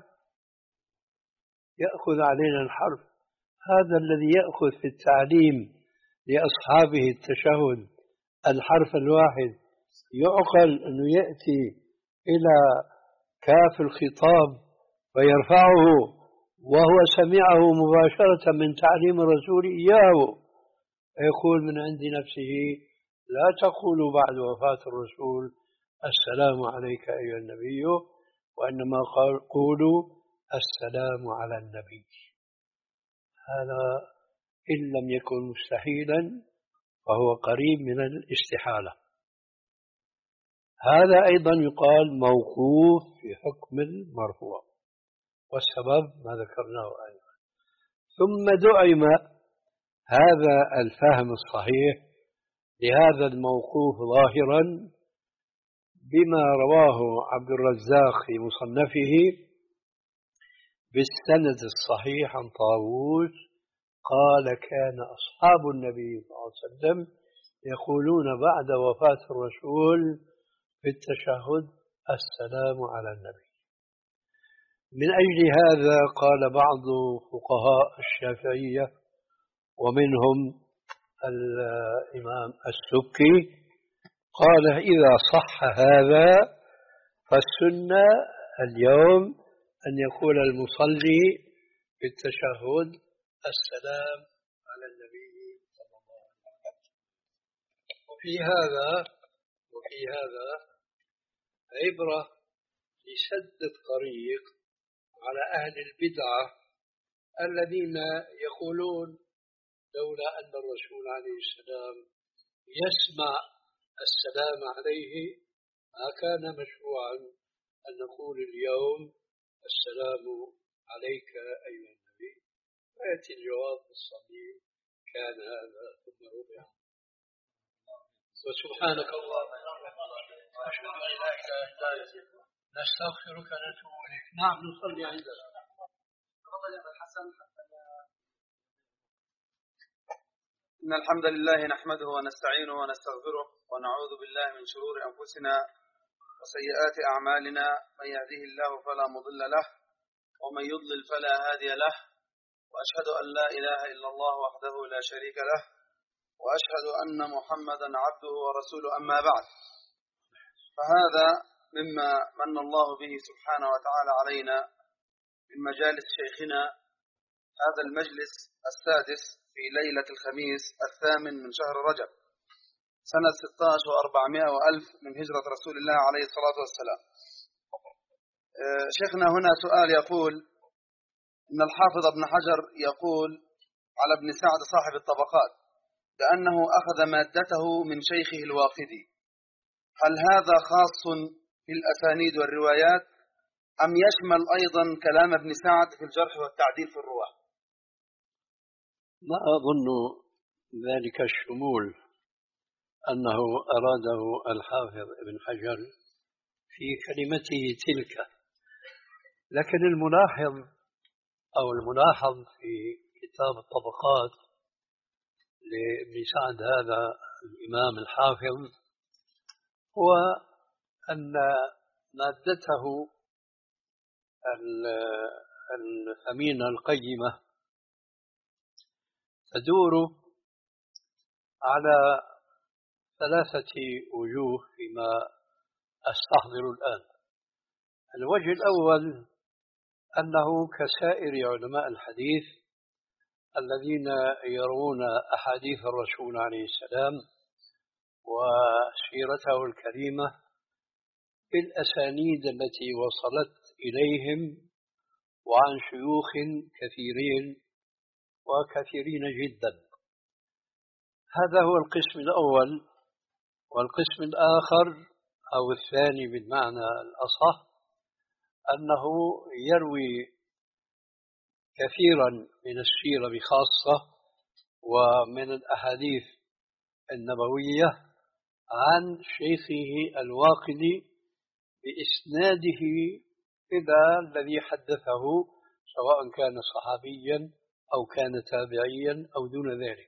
يأخذ علينا الحرف. هذا الذي يأخذ في التعليم لأصحابه التشهد الحرف الواحد يعقل أنه يأتي إلى كاف الخطاب ويرفعه وهو سمعه مباشرة من تعليم الرسول إياه، يقول من عند نفسه لا تقولوا بعد وفاة الرسول السلام عليك أيها النبي، وإنما قولوا السلام على النبي. هذا إن لم يكن مستحيلا فهو قريب من الاستحالة. هذا أيضا يقال موقوف في حكم المرفوع، والسبب ما ذكرناه أيضا. ثم دعم هذا الفهم الصحيح لهذا الموقوف ظاهرا بما رواه عبد الرزاق في مصنفه بالسند الصحيح عن طاووس قال كان أصحاب النبي صلى الله عليه وسلم يقولون بعد وفاة الرسول في التشهد السلام على النبي. من أجل هذا قال بعض فقهاء الشافعية ومنهم الإمام السبكي قال إذا صح هذا فالسنة اليوم أن يقول المصلي في التشهد السلام على النبي صلى الله عليه وسلم. وفي هذا وفي هذا عبرة لسد الطريق على أهل البدعة الذين يقولون لولا أن الرسول عليه السلام يسمع السلام عليه ما كان مشروعا أن نقول اليوم السلام عليك أيها النبي. فيأتي الجواب الصحيح كان هذا ثم ربع. وسبحانك اللهم أشهد أن لا إله إلا أنت نستغفرك ونتوب إليك. نعم نصلي عندنا. إن الحمد لله نحمده ونستعينه ونستغفره ونعوذ بالله من شرور أنفسنا وسيئات أعمالنا، من يهده الله فلا مضل له ومن يضلل فلا هادي له، وأشهد أن لا إله إلا الله وحده لا شريك له، وأشهد أن محمدا عبده ورسوله. أما بعد، فهذا مما من الله به سبحانه وتعالى علينا من مجالس شيخنا، هذا المجلس السادس في ليلة الخميس الثامن من شهر رجب سنة ستة عشر وأربعمائة وألف من هجرة رسول الله عليه الصلاة والسلام. شيخنا هنا سؤال يقول إن الحافظ ابن حجر يقول على ابن سعد صاحب الطبقات بأنه أخذ مادته من شيخه الواقدي، هل هذا خاص في الأسانيد والروايات أم يشمل أيضا كلام ابن سعد في الجرح والتعديل في الرواة؟ ما أظن ذلك الشمول أنه أراده الحافظ ابن حجر في كلمته تلك، لكن الملاحظ أو الملاحظ في كتاب الطبقات لابن سعد هذا الإمام الحافظ هو أن مادته الثمينة القيمة تدور على ثلاثة وجوه فيما أستحضر الآن. الوجه الأول أنه كسائر علماء الحديث الذين يرون أحاديث الرسول عليه السلام وسيرته الكريمة بالأسانيد التي وصلت إليهم وعن شيوخ كثيرين وكثيرين جدا. هذا هو القسم الأول. والقسم الآخر أو الثاني بالمعنى الأصح أنه يروي كثيرا من السيرة بخاصة ومن الأحاديث النبوية عن شيخه الواقدي بإسناده إلى الذي حدثه، سواء كان صحابيا أو كان تابعيا أو دون ذلك.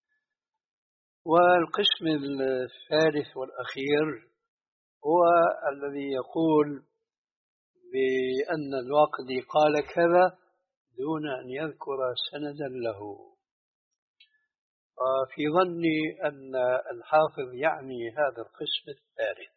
والقسم الثالث والأخير هو الذي يقول بأن الواقدي قال كذا دون أن يذكر سندا له. وفي ظني أن الحافظ يعني هذا القسم الثالث،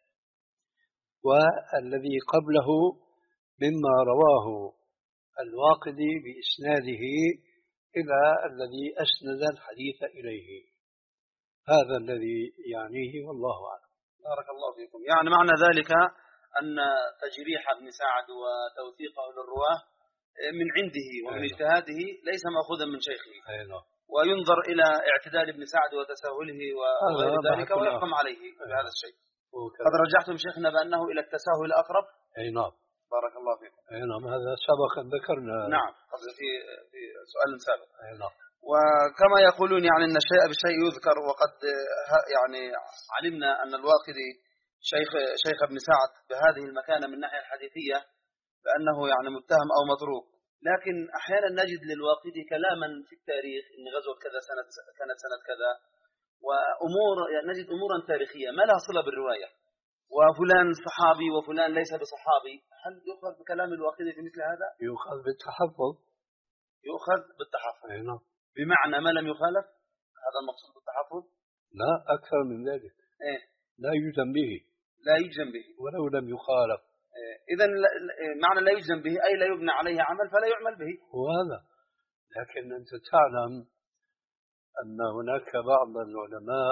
والذي قبله مما رواه الواقدي بإسناده إلى الذي أسند الحديث إليه. هذا الذي يعنيه والله أعلم. بارك الله فيكم. يعني معنى ذلك أن تجريح ابن سعد وتوثيقه للرواه من عنده ومن اجتهاده ليس مأخوذا من شيخه، وينظر إلى اعتدال ابن سعد وتساهله وغير ذلك ويحكم عليه بهذا الشيء. قد رجعتم شيخنا بأنه إلى التساهل أقرب. أي نعم. بارك الله فيكم. أي نعم، هذا سبقا ذكرنا. نعم، قبل في في سؤال سابق. أي نعم. وكما يقولون يعني أن الشيء بالشيء يذكر، وقد يعني علمنا أن الواقدي شيخ شيخ ابن سعد بهذه المكانة من الناحية الحديثية بأنه يعني متهم أو متروك، لكن أحيانا نجد للواقدي كلاما في التاريخ إن غزوة كذا سنة كانت سنة كذا، وأمور يعني نجد أمورا تاريخية ما لها صلة بالرواية، وفلان صحابي وفلان ليس بصحابي. هل يؤخذ بكلام الواقدي في مثل هذا؟ يؤخذ بالتحفظ. يؤخذ بالتحفظ. أي نعم. بمعنى ما لم يخالف، هذا المقصود بالتحفظ؟ لا، أكثر من ذلك. إيه؟ لا يجزم به. لا يجزم به ولو لم يخالف. إيه؟ إذا معنى لا يجزم به أي لا يبنى عليه عمل فلا يعمل به. وهذا، لكن أنت تعلم أن هناك بعض العلماء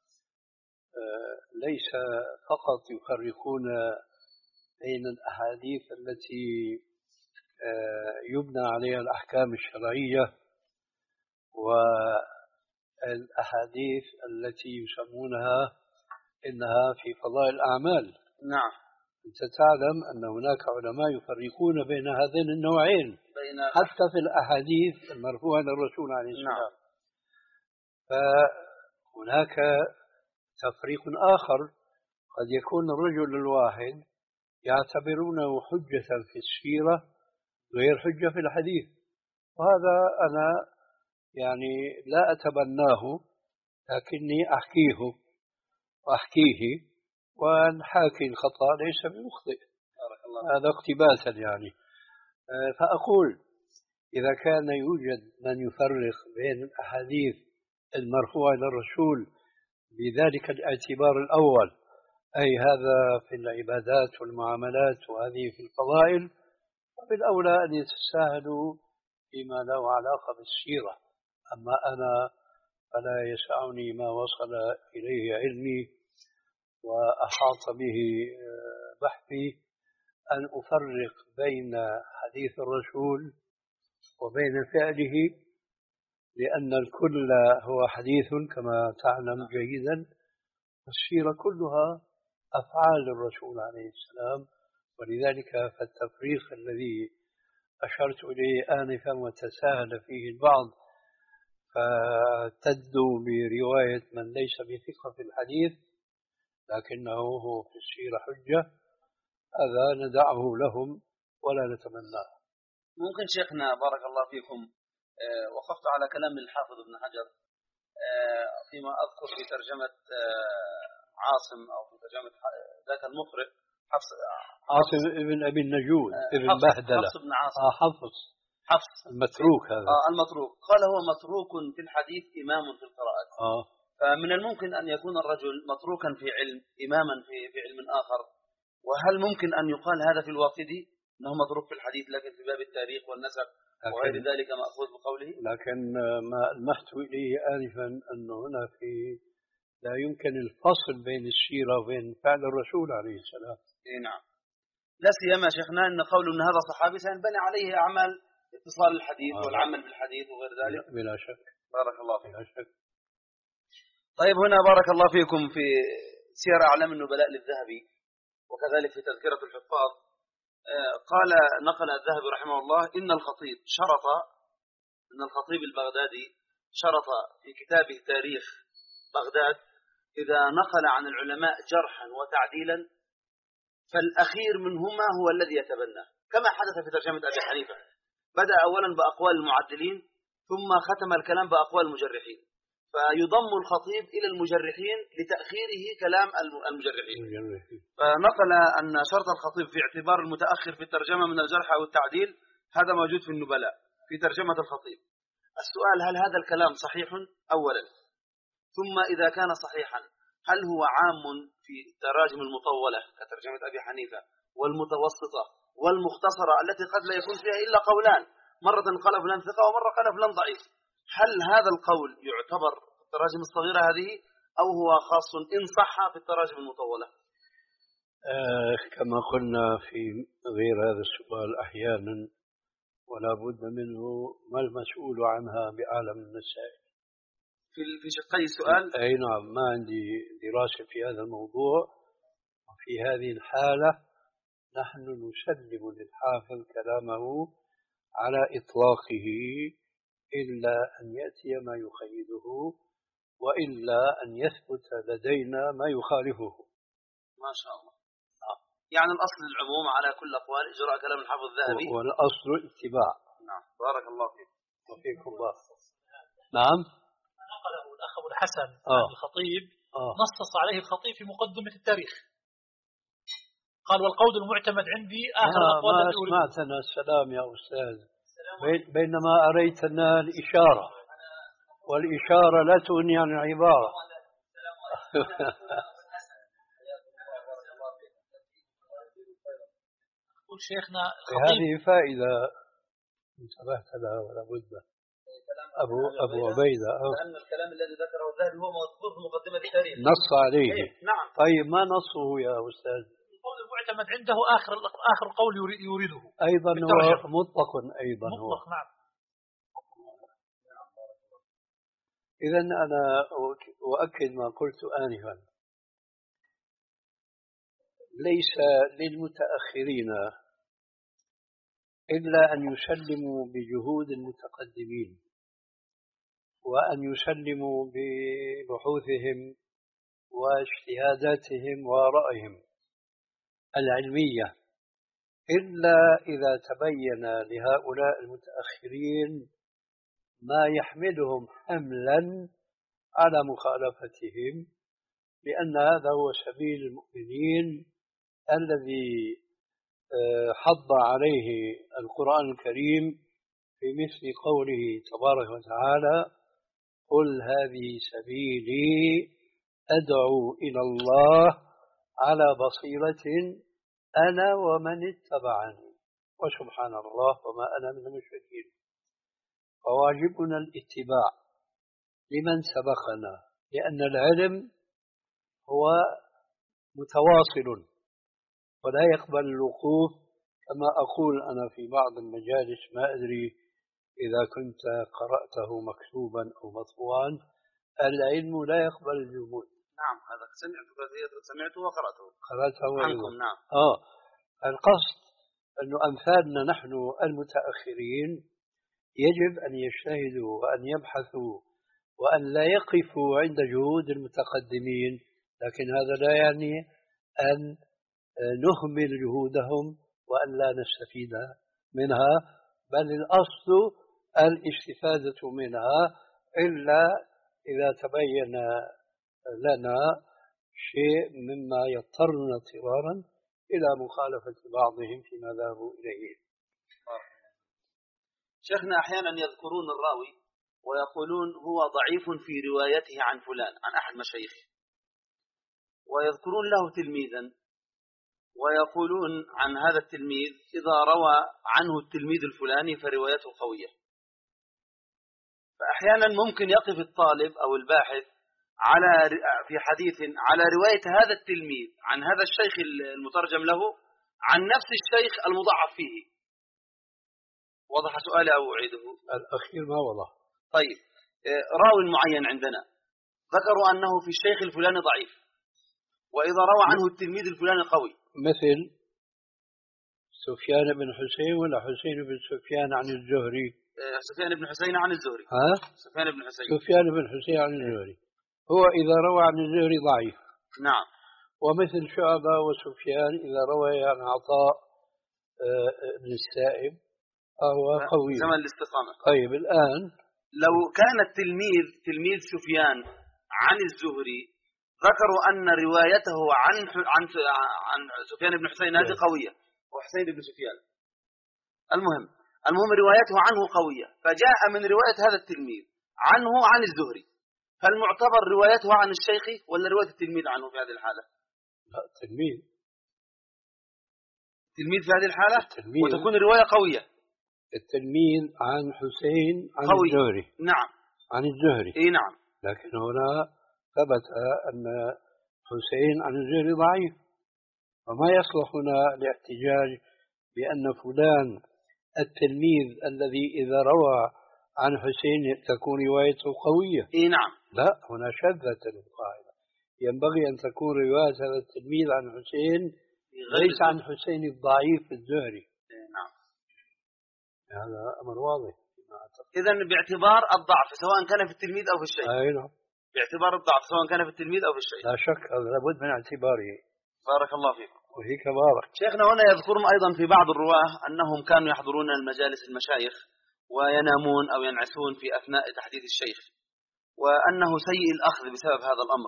ليس فقط يفرقون بين الأحاديث التي يبنى عليها الأحكام الشرعية والأحاديث التي يسمونها إنها في فضائل الأعمال. نعم. أنت تعلم أن هناك علماء يفرقون بين هذين النوعين بين حتى في الأحاديث المرفوعة للرسول عليه السلام. نعم. فهناك تفريق آخر، قد يكون الرجل الواحد يعتبرونه حجة في السيرة غير حجة في الحديث، وهذا أنا يعني لا أتبناه، لكني أحكيه وأحكيه ونحاكي الخطأ ليس بمخطئ، هذا اقتباسا يعني. فأقول إذا كان يوجد من يفرق بين الأحاديث المرفوعة إلى الرسول بذلك الاعتبار الأول، أي هذا في العبادات والمعاملات وهذه في الفضائل، فبالأولى أن يتساهلوا فيما له علاقة بالسيرة. أما أنا فلا يسعني ما وصل إليه علمي وأحاط به بحثي أن أفرق بين حديث الرسول وبين فعله، لأن الكل هو حديث كما تعلم جيدا، السيرة كلها أفعال الرسول عليه السلام، ولذلك فالتفريق الذي أشرت إليه آنفا وتساهل فيه البعض فاعتدوا برواية من ليس بثقة في الحديث لكنه هو في السيرة حجة، هذا ندعه لهم ولا نتمناه. ممكن شيخنا بارك الله فيكم وقفت على كلام الحافظ ابن حجر فيما أذكر في ترجمة عاصم أو في ترجمة ذاك المقرئ حفص عاصم ابن أبي النجود ابن بهدلة حفص بن عاصم آه حفص حفص المتروك هذا آه المتروك قال هو متروك في الحديث إمام في القراءة. آه. فمن الممكن أن يكون الرجل متروكا في علم إماما في في علم آخر، وهل ممكن أن يقال هذا في الواقدي أنه متروك في الحديث لكن في باب التاريخ والنسب وغير ذلك مأخوذ بقوله؟ لكن ما ألمحت إليه آنفا أنه هنا في لا يمكن الفصل بين السيرة وبين فعل الرسول عليه السلام. إيه نعم، لا سيما شيخنا أن قول أن هذا صحابي سينبني عليه أعمال اتصال الحديث آه. والعمل بالحديث وغير ذلك. بلا شك. بارك الله فيك. بلا شك. طيب هنا بارك الله فيكم في سير أعلام النبلاء للذهبي وكذلك في تذكرة الحفاظ قال نقل الذهبي رحمه الله إن الخطيب شرط إن الخطيب البغدادي شرط في كتابه تاريخ بغداد إذا نقل عن العلماء جرحا وتعديلا فالأخير منهما هو الذي يتبناه، كما حدث في ترجمة أبي حنيفة، بدأ أولا بأقوال المعدلين ثم ختم الكلام بأقوال المجرحين، فيضم الخطيب إلى المجرحين لتأخيره كلام المجرحين. فنقل أن شرط الخطيب في اعتبار المتأخر في الترجمة من الجرح أو التعديل هذا موجود في النبلاء في ترجمة الخطيب. السؤال هل هذا الكلام صحيح أولا؟ ثم إذا كان صحيحا هل هو عام في التراجم المطولة كترجمة أبي حنيفة والمتوسطة والمختصرة التي قد لا يكون فيها إلا قولان، مرة قال فلان ثقة ومرة قال فلان ضعيف، هل هذا القول يعتبر في التراجم الصغيرة هذه أو هو خاص إن صح في التراجم المطولة؟ آه كما قلنا في غير هذا السؤال أحيانا ولا بد منه، ما المسؤول عنها بعالم النسائي في في شقي السؤال؟ أي نعم، ما عندي دراسة في هذا الموضوع. وفي هذه الحالة نحن نسلم للحافظ كلامه على إطلاقه إلا أن يأتي ما يخيده وإلا أن يثبت لدينا ما يخالفه. ما شاء الله. يعني الأصل العموم على كل أقوال إجراء كلام الحافظ الذهبي، والأصل اتباع. نعم بارك الله فيك. وفيكم الله. نعم. نقله الأخ أبو الحسن آه. عن الخطيب آه. نصص عليه الخطيب في مقدمة التاريخ، قال والقول المعتمد عندي آخر الأقوال ما سمعتنا السلام يا أستاذ، بينما أريتنا الإشارة والإشارة لا تغني عن العبارة. شيخنا هذه فائدة انتبهت لها ولا بد. أبو أبو عبيدة لأن الكلام الذي ذكره الذهبي هو مذكور في مقدمة التاريخ، نص عليه. نعم. طيب ما نصه يا أستاذ؟ القول المعتمد عنده آخر آخر القول يريده أيضا هو مطلق أيضا مطلق هو. نعم. إذا أنا أؤكد ما قلت آنفا، ليس للمتأخرين إلا أن يسلموا بجهود المتقدمين وأن يسلموا ببحوثهم واجتهاداتهم ورأيهم العلمية، إلا إذا تبين لهؤلاء المتأخرين ما يحملهم حملا على مخالفتهم، لأن هذا هو سبيل المؤمنين الذي حض عليه القرآن الكريم في مثل قوله تبارك وتعالى: قل هذه سبيلي أدعو إلى الله على بصيرة أنا ومن اتبعني وسبحان الله وما أنا من المشركين. فواجبنا الاتباع لمن سبقنا، لأن العلم هو متواصل ولا يقبل الوقوف، كما أقول أنا في بعض المجالس، ما أدري إذا كنت قرأته مكتوبا أو مطبوعا: العلم لا يقبل الجمود. نعم، هذا سمعته سمعته وقرأته قرأته عنكم. نعم. آه القصد أنه أمثالنا نحن المتأخرين يجب أن يجتهدوا وأن يبحثوا وأن لا يقفوا عند جهود المتقدمين، لكن هذا لا يعني أن نهمل جهودهم وأن لا نستفيد منها، بل الأصل الاستفادة منها، إلا إذا تبين لنا شيء مما يضطرنا اضطرارا إلى مخالفة بعضهم فيما ذهبوا إليه. شيخنا أحيانا يذكرون الراوي ويقولون هو ضعيف في روايته عن فلان، عن أحد مشايخه، ويذكرون له تلميذا ويقولون عن هذا التلميذ إذا روى عنه التلميذ الفلاني فروايته قوية. فأحيانا ممكن يقف الطالب أو الباحث على في حديث على رواية هذا التلميذ عن هذا الشيخ المترجم له عن نفس الشيخ المضاعف فيه. وضح سؤالي أو أعيده؟ الأخير ما وضح. طيب، راو معين عندنا ذكروا أنه في الشيخ الفلاني ضعيف، وإذا روى عنه التلميذ الفلاني قوي، مثل سفيان بن حسين ولا حسين بن سفيان عن الزهري؟ سفيان بن حسين عن الزهري. ها؟ سفيان بن حسين. سفيان بن حسين عن الزهري هو إذا روى عن الزهري ضعيف. نعم. ومثل شعبة وسفيان إذا روى عن عطاء بن السائب فهو قوي. زمن الاستقامة. طيب الآن لو كان التلميذ تلميذ سفيان عن الزهري ذكروا أن روايته عن عن عن سفيان بن حسين هذه قوية، وحسين بن سفيان، المهم المهم روايته عنه قوية، فجاء من رواية هذا التلميذ عنه عن الزهري، هل معتبر روايته عن الشيخ ولا رواية التلميذ عنه في هذه الحالة؟ لا، التلميذ التلميذ في هذه الحالة التلميذ. وتكون الرواية قوية. التلميذ عن حسين عن قوي. الزهري. نعم. عن الزهري. اي نعم. لكن هنا ثبت أن حسين عن الزهري ضعيف، وما يصلح هنا الاحتجاج بأن فلان التلميذ الذي إذا روى عن حسين تكون روايته قوية. اي نعم. لا، هنا شذت القاعدة، ينبغي أن تكون رواية هذا التلميذ عن حسين ليس عن حسين الضعيف الزهري. نعم. هذا أمر واضح. إذا باعتبار الضعف سواء كان في التلميذ أو في الشيخ. أي نعم. باعتبار الضعف سواء كان في التلميذ أو في الشيخ. لا شك، هذا لابد من اعتباره. بارك الله فيكم. وهيك بارك. شيخنا هنا يذكرون أيضا في بعض الرواه أنهم كانوا يحضرون المجالس المشايخ وينامون أو ينعسون في أثناء تحديث الشيخ، وأنه سيء الأخذ بسبب هذا الأمر،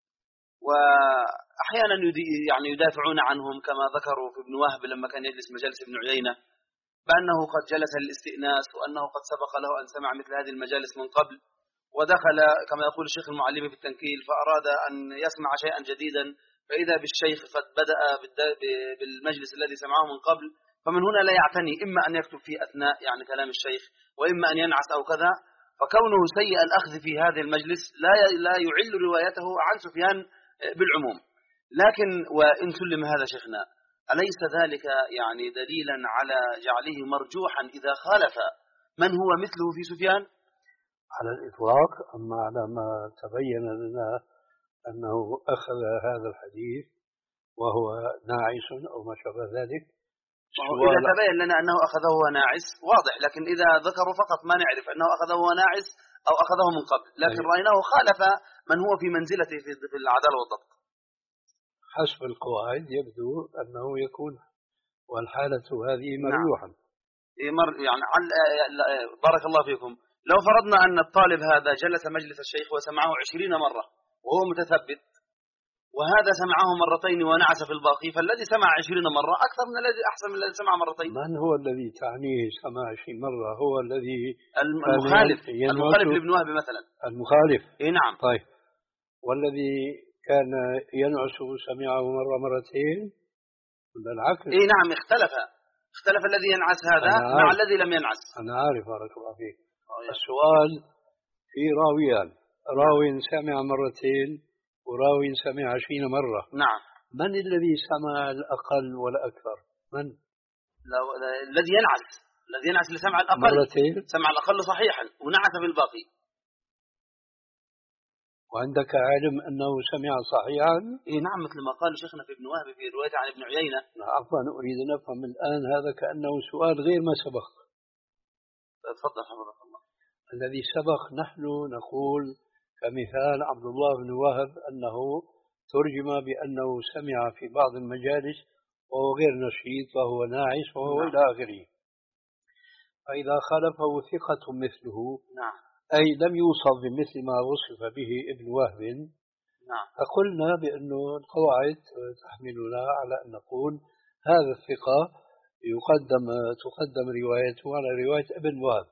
وأحيانا يعني يدافعون عنهم كما ذكروا في ابن وهب لما كان يجلس مجالس ابن عيينة بأنه قد جلس للاستئناس، وأنه قد سبق له أن سمع مثل هذه المجالس من قبل، ودخل كما يقول الشيخ المعلمي في التنكيل فأراد أن يسمع شيئا جديدا، فإذا بالشيخ قد بدأ بالمجلس الذي سمعه من قبل، فمن هنا لا يعتني إما أن يكتب في أثناء يعني كلام الشيخ، وإما أن ينعس أو كذا، فكونه سيء الأخذ في هذا المجلس لا لا يعل روايته عن سفيان بالعموم. لكن وإن سلم هذا شيخنا، أليس ذلك يعني دليلا على جعله مرجوحا إذا خالف من هو مثله في سفيان؟ على الإطلاق. أما على ما تبين لنا أنه أخذ هذا الحديث وهو ناعس أو ما شابه ذلك، إذا تبين لنا أنه أخذه وهو ناعس واضح، لكن إذا ذكروا فقط ما نعرف أنه أخذه وهو ناعس أو أخذه من قبل، لكن رأيناه خالف من هو في منزلته في العدالة والضبط. حسب القواعد يبدو أنه يكون، والحالة هذه مرجوحا. نعم. يعني بارك الله فيكم، لو فرضنا أن الطالب هذا جلس مجلس الشيخ وسمعه عشرين مرة وهو متثبت، وهذا سمعه مرتين ونعس في الباقي، فالذي سمع عشرين مرة أكثر من الذي أحسن من الذي سمع مرتين. من هو الذي تعنيه سمع عشرين مرة؟ هو الذي المخالف المخالف لابن وهب مثلا. المخالف. إيه نعم. طيب، والذي كان ينعس سمعه مرة مرتين ولا العكس؟ إيه نعم، اختلف اختلف الذي ينعس هذا مع الذي لم ينعس. أنا عارف بارك الله فيك. السؤال في راويان، راوي سمع مرتين وراوي سمع عشرين مرة. نعم. من الذي سمع الأقل والأكثر؟ من؟ لو الذي ينعس الذي ينعس اللي سمع الأقل مرتين، سمع الأقل صحيحا ونعس في الباقي. وعندك علم أنه سمع صحيحا؟ إيه نعم، مثل ما قال شيخنا في ابن وهب في رواية عن ابن عيينة. عفوا، أريد أن أفهم الآن، هذا كأنه سؤال غير ما سبق. تفضل حفظك الله. الذي سبق نحن نقول كمثال عبد الله بن وهب أنه ترجم بأنه سمع في بعض المجالس وهو غير نشيط وهو ناعس وهو نعم. إلى آخره. فإذا خالفه ثقة مثله، نعم، أي لم يوصف بمثل ما وصف به ابن وهب، نعم، فقلنا بأنه القواعد تحملنا على أن نقول هذا الثقة يقدم تقدم روايته على رواية ابن وهب.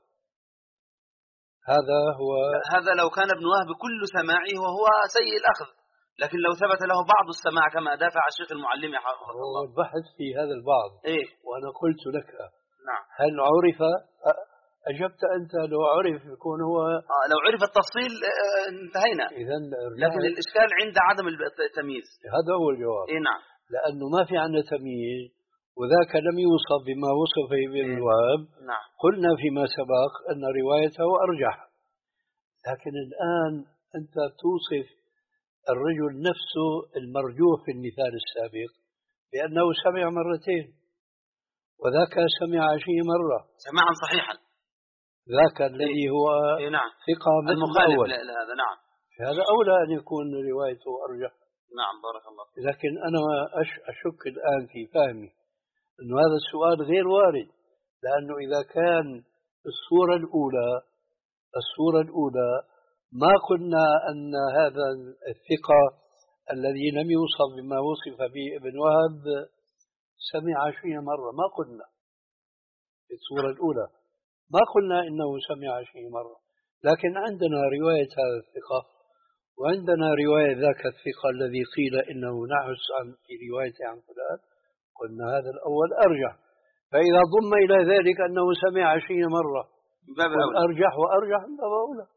هذا هو هذا لو كان ابن وهب كل سماعه وهو سيء الأخذ، لكن لو ثبت له بعض السماع كما دافع الشيخ المعلم حفظه الله. البحث في هذا البعض. إيه؟ وأنا قلت لك نعم. هل عرف؟ أجبت أنت لو عرف يكون هو آه لو عرف التفصيل انتهينا. إذن لكن الإشكال عند عدم التمييز. هذا هو الجواب. إيه نعم. لأنه ما في عندنا تمييز، وذاك لم يوصف بما وصف ابن وهب. نعم. قلنا فيما سبق أن روايته أرجح، لكن الآن أنت توصف الرجل نفسه المرجوح في المثال السابق بأنه سمع مرتين وذاك سمع عشرين مرة سماعا صحيحا، ذاك الذي هو إيه نعم. ثقة المخالف لهذا. نعم. هذا أولى أن يكون روايته أرجح. نعم بارك الله. لكن أنا أشك الآن في فهمي أن هذا السؤال غير وارد، لأنه إذا كان الصورة الأولى الصورة الأولى ما قلنا أن هذا الثقة الذي لم يوصف بما وصف به ابن وهب سمع عشرين مرة، ما قلنا في الصورة الأولى ما قلنا إنه سمع عشرين مرة، لكن عندنا رواية هذا الثقة وعندنا رواية ذاك الثقة الذي قيل إنه نعس عن في رواية عن فلان، قلنا هذا الأول أرجح، فإذا ضم إلى ذلك أنه سمع عشرين مرة باب أولى. أرجح وأرجح باب أولى.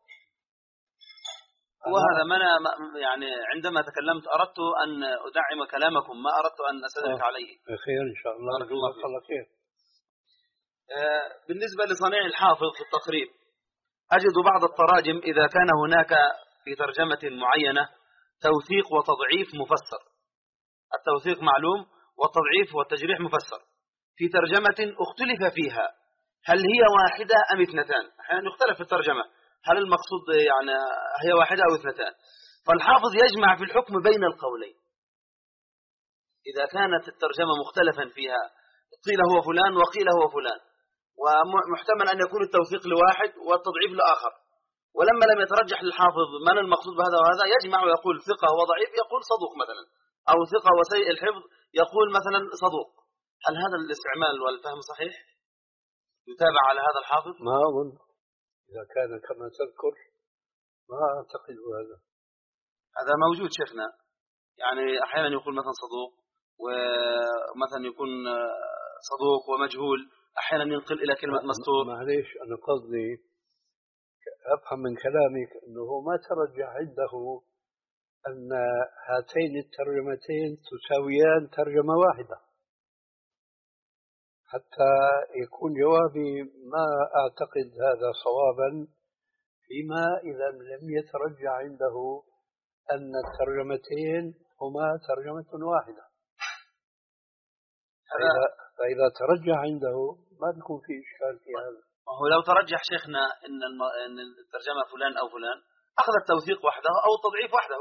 وهذا ما أنا يعني عندما تكلمت أردت أن أدعم كلامكم، ما أردت أن أستدرك آه. عليه. خير إن شاء الله. بارك الله فيك. الله خير. آه بالنسبة لصنيع الحافظ في التقريب، أجد بعض التراجم إذا كان هناك في ترجمة معينة توثيق وتضعيف مفسر، التوثيق معلوم والتضعيف والتجريح مفسر، في ترجمة اختلف فيها هل هي واحدة أم اثنتان، أحيانا يختلف في الترجمة هل المقصود يعني هي واحدة أو اثنتان، فالحافظ يجمع في الحكم بين القولين. إذا كانت الترجمة مختلفا فيها قيل هو فلان وقيل هو فلان، ومحتمل أن يكون التوثيق لواحد والتضعيف لآخر، ولما لم يترجح للحافظ من المقصود بهذا وهذا يجمع ويقول ثقة وضعيف يقول صدوق مثلا، أو ثقة وسيء الحفظ يقول مثلا صدوق. هل هذا الاستعمال والفهم صحيح؟ يتابع على هذا الحافظ؟ ما أظن، إذا كان كما تذكر ما أعتقد هذا. هذا موجود شيخنا، يعني أحيانا يقول مثلا صدوق ومثلا يكون صدوق ومجهول، أحيانا ينقل إلى كلمة مستور. معليش أنا قصدي أفهم من كلامك أنه ما ترجح عنده أن هاتين الترجمتين تساويان ترجمة واحدة، حتى يكون جوابي ما أعتقد هذا صوابا فيما إذا لم يترجح عنده أن الترجمتين هما ترجمة واحدة. فإذا, فإذا ترجح عنده ما بيكون في إشكال في هذا. وهو لو ترجح شيخنا إن إن الترجمة فلان أو فلان أخذ التوثيق وحده أو التضعيف وحده.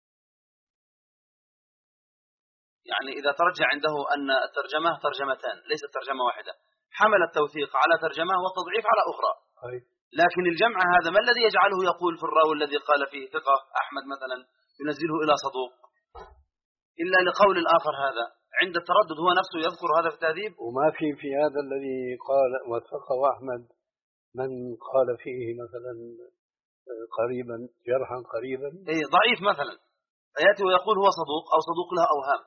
يعني إذا ترجح عنده أن الترجمة ترجمتان ليست ترجمة واحدة، حمل التوثيق على ترجمة والتضعيف على أخرى. لكن الجمع هذا ما الذي يجعله يقول في الراوي الذي قال فيه ثقة أحمد مثلا ينزله إلى صدوق إلا لقول الآخر هذا عند التردد هو نفسه يذكر هذا في التهذيب. وما في في هذا الذي قال وثقه أحمد من قال فيه مثلا قريبا جرحا قريبا أي ضعيف مثلا فيأتي ويقول هو صدوق أو صدوق له أوهام.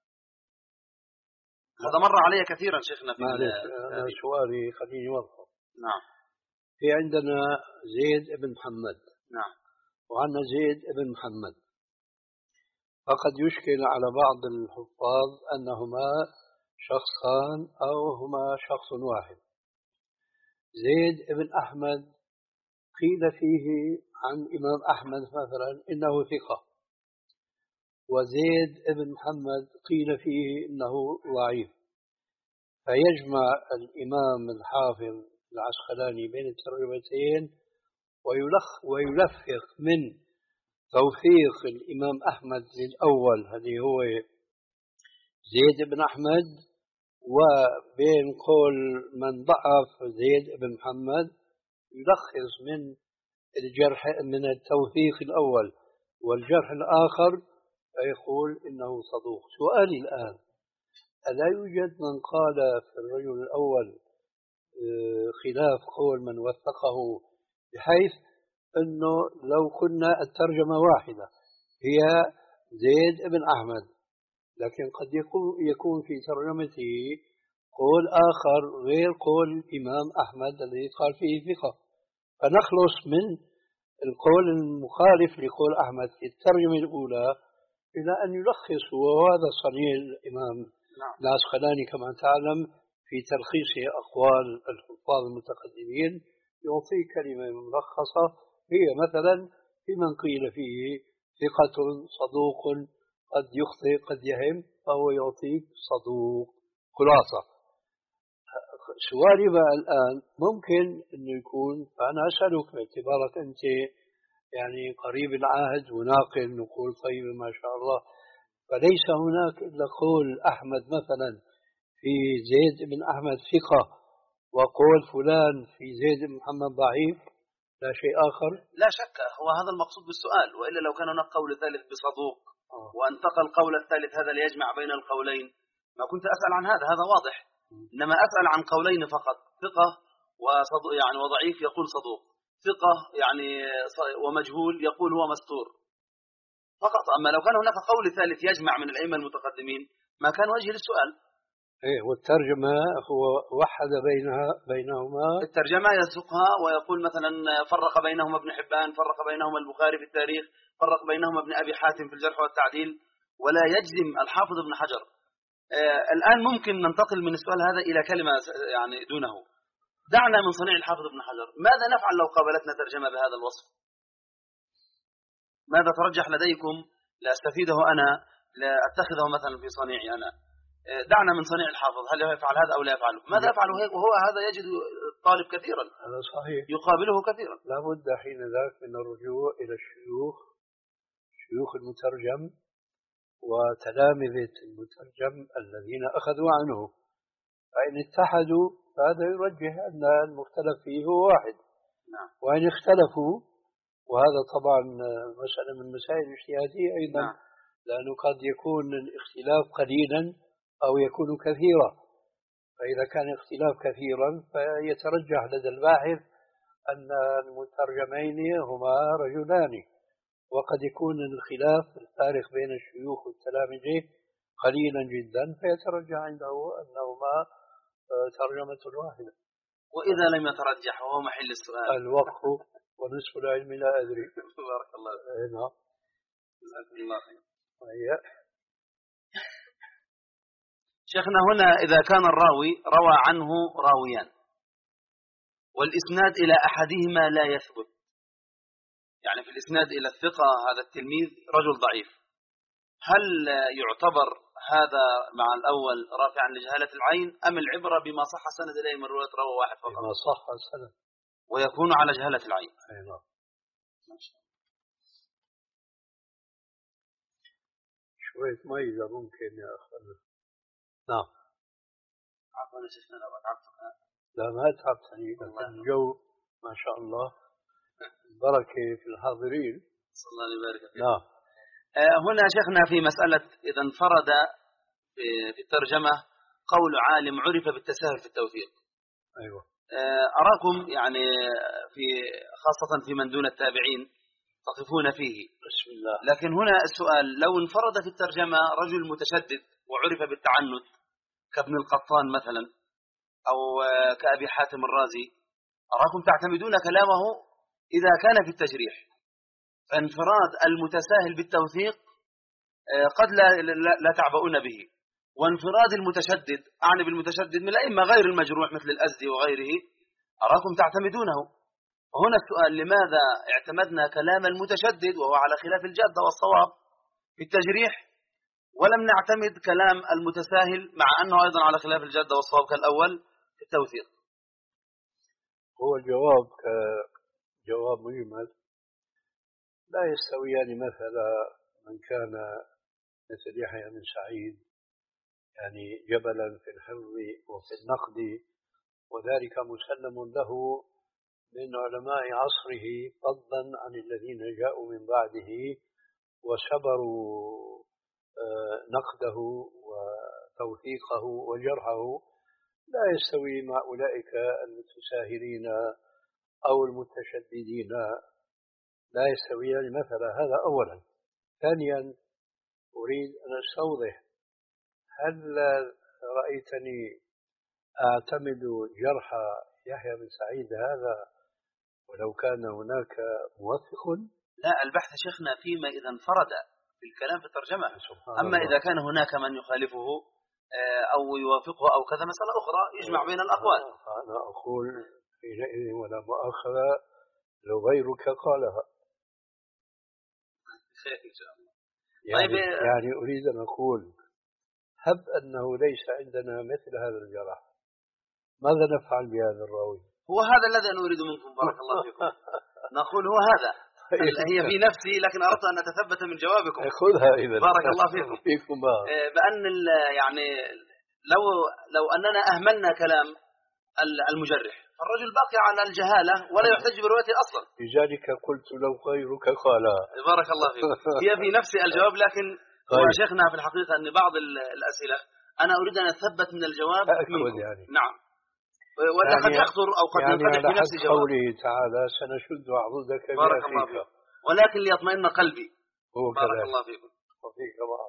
هذا مر علي كثيرا شيخنا في أنا سؤالي خليني وضحه. نعم. في عندنا زيد بن محمد. نعم. وعندنا زيد بن محمد، فقد يشكل على بعض الحفاظ أنهما شخصان أو هما شخص واحد. زيد بن أحمد قيل فيه عن إمام أحمد مثلا إنه ثقة، وزيد بن محمد قيل فيه إنه ضعيف، فيجمع الإمام الحافظ العسقلاني بين الترجمتين ويلخ ويلفق من توثيق الإمام أحمد للأول الذي هو زيد بن أحمد، وبين قول من ضعف زيد بن محمد يلخص من الجرح من التوثيق الأول والجرح الآخر فيقول إنه صدوق. سؤالي الآن، ألا يوجد من قال في الرجل الأول خلاف قول من وثقه، بحيث أنه لو كنا الترجمة واحدة هي زيد بن أحمد، لكن قد يكون في ترجمته قول آخر غير قول الإمام أحمد الذي قال فيه ثقة، فنخلص من القول المخالف لقول أحمد في الترجمة الأولى إلى أن يلخص، وهذا صنيع الإمام العسقلاني كما تعلم في تلخيص أقوال الحفاظ المتقدمين، يعطي كلمة ملخصة هي مثلا في من قيل فيه ثقة صدوق قد يخطئ قد يهم، فهو يعطيك صدوق خلاصة. سؤالي بقى الآن ممكن أنه يكون، فأنا أسألك باعتبارك أنت يعني قريب العهد وناقل نقول طيب ما شاء الله، فليس هناك إلا قول أحمد مثلا في زيد بن أحمد ثقة وقول فلان في زيد بن محمد ضعيف، لا شيء آخر؟ لا شك هو هذا المقصود بالسؤال، وإلا لو كان هناك قول ثالث بصدوق آه. وانتقل القول الثالث هذا ليجمع بين القولين ما كنت أسأل عن هذا، هذا واضح. إنما أسأل عن قولين فقط، ثقة وصدوق يعني وضعيف يقول صدوق، ثقة يعني ومجهول يقول هو مستور فقط. أما لو كان هناك قول ثالث يجمع من الأئمة المتقدمين ما كان وجه للسؤال. إيه، والترجمة هو وحد بينها بينهما، الترجمة يسوقها ويقول مثلا فرق بينهما ابن حبان، فرق بينهما البخاري في التاريخ، فرق بينهما ابن أبي حاتم في الجرح والتعديل، ولا يجزم الحافظ ابن حجر. آه الآن ممكن ننتقل من السؤال هذا إلى كلمة يعني دونه، دعنا من صنيع الحافظ ابن حجر، ماذا نفعل لو قابلتنا ترجمة بهذا الوصف؟ ماذا ترجح لديكم لأستفيده أنا لأتخذه مثلا في صنيعي أنا؟ دعنا من صنيع الحافظ، هل يفعل هذا أو لا يفعله؟ ماذا يفعل هيك وهو هذا يجد الطالب كثيرا؟ هذا صحيح، يقابله كثيرا. لا بد حين ذاك من الرجوع إلى الشيوخ، شيوخ المترجم وتلامذة المترجم الذين أخذوا عنه، فإن اتحدوا فهذا يرجح أن المختلف فيه هو واحد. نعم. وإن اختلفوا، وهذا طبعا مسألة من مسائل الاجتهادية أيضا. نعم. لأنه قد يكون الاختلاف قليلا أو يكون كثيرا، فإذا كان اختلاف كثيرا فيترجح لدى الباحث أن المترجمين هما رجلان، وقد يكون الخلاف الفارق بين الشيوخ والتلامذة قليلا جدا فيترجح عنده أنهما ترجمة واحدة. وإذا لم يترجح وهو محل السؤال الوقف ونصف العلم لا أدري. بارك الله فيك. نعم. جزاكم الله خير. طيب. شيخنا هنا إذا كان الراوي روى عنه راويان والإسناد إلى أحدهما لا يثبت، يعني في الإسناد إلى الثقة هذا التلميذ رجل ضعيف، هل يعتبر هذا مع الأول رافعا لجهالة العين، أم العبرة بما صح سند إليه من رواية راوي واحد فقط؟ بما صح السند ويكون على جهالة العين. أي نعم. شوية ميزة ممكن يا أخي. نعم. عفوا يا شيخنا لو أتعبتك. لا ما تعبتني، لكن الجو ما شاء الله بركة في الحاضرين. صلى الله عليه وسلم. نعم. هنا شيخنا في مسألة إذا انفرد في الترجمة قول عالم عرف بالتساهل في التوثيق. أيوة. أراكم يعني في خاصة في من دون التابعين تقفون فيه. بسم الله. لكن هنا السؤال، لو انفرد في الترجمة رجل متشدد وعرف بالتعنت كابن القطان مثلا أو كأبي حاتم الرازي، أراكم تعتمدون كلامه إذا كان في التجريح. فانفراد المتساهل بالتوثيق قد لا, لا, لا تعبؤون به، وانفراد المتشدد، أعني بالمتشدد من الأئمة غير المجروح مثل الأزدي وغيره، أراكم تعتمدونه. وهنا السؤال، لماذا اعتمدنا كلام المتشدد وهو على خلاف الجادة والصواب في التجريح، ولم نعتمد كلام المتساهل مع أنه أيضا على خلاف الجادة والصواب كالأول في التوثيق؟ هو الجواب كجواب مجمل، لا يستويان مثلا من كان مثل يحيى بن سعيد يعني جبلا في الحفظ وفي النقد، وذلك مسلم له من علماء عصره فضلا عن الذين جاءوا من بعده وصبروا نقده وتوثيقه وجرحه. لا يستوي مع أولئك المتساهلين أو المتشددين، لا يستويان مثلا. هذا أولا. ثانيا أريد أن أستوضح، هل رأيتني أعتمد جرح يحيى بن سعيد هذا ولو كان هناك موثق؟ لا، البحث شيخنا فيما إذا انفرد في الكلام في الترجمة. أما الله. إذا كان هناك من يخالفه أو يوافقه أو كذا مسألة أخرى يجمع بين الأقوال. أنا أقول حينئذ ولا مؤاخذة لو غيرك قالها. إن شاء الله. يعني, طيب يعني أريد أن أقول هب أنه ليس عندنا مثل هذا الجرح، ماذا نفعل بهذا الراوي؟ هو هذا الذي أنا أريد منكم بارك الله فيكم. نقول هو هذا. هي في نفسي، لكن أردت أن أتثبت من جوابكم. خذها إذا. بارك الله فيكم. فيكم بأن يعني لو لو أننا أهملنا كلام المجرح فالرجل باقي على الجهالة ولا يحتج بروايته أصلا. لذلك قلت لو غيرك قالها. بارك الله فيكم. هي في نفسي الجواب، لكن شيخنا في الحقيقة أن بعض الأسئلة أنا أريد أن أثبت من الجواب منكم. يعني. نعم. ولا يعني قد يخطر أو قد يعني ينفتح في نفس الجواب. قوله تعالى سنشد عضدك بارك الله فيكم. ولكن ليطمئن قلبي. هو بارك الله فيكم. وفيك الله.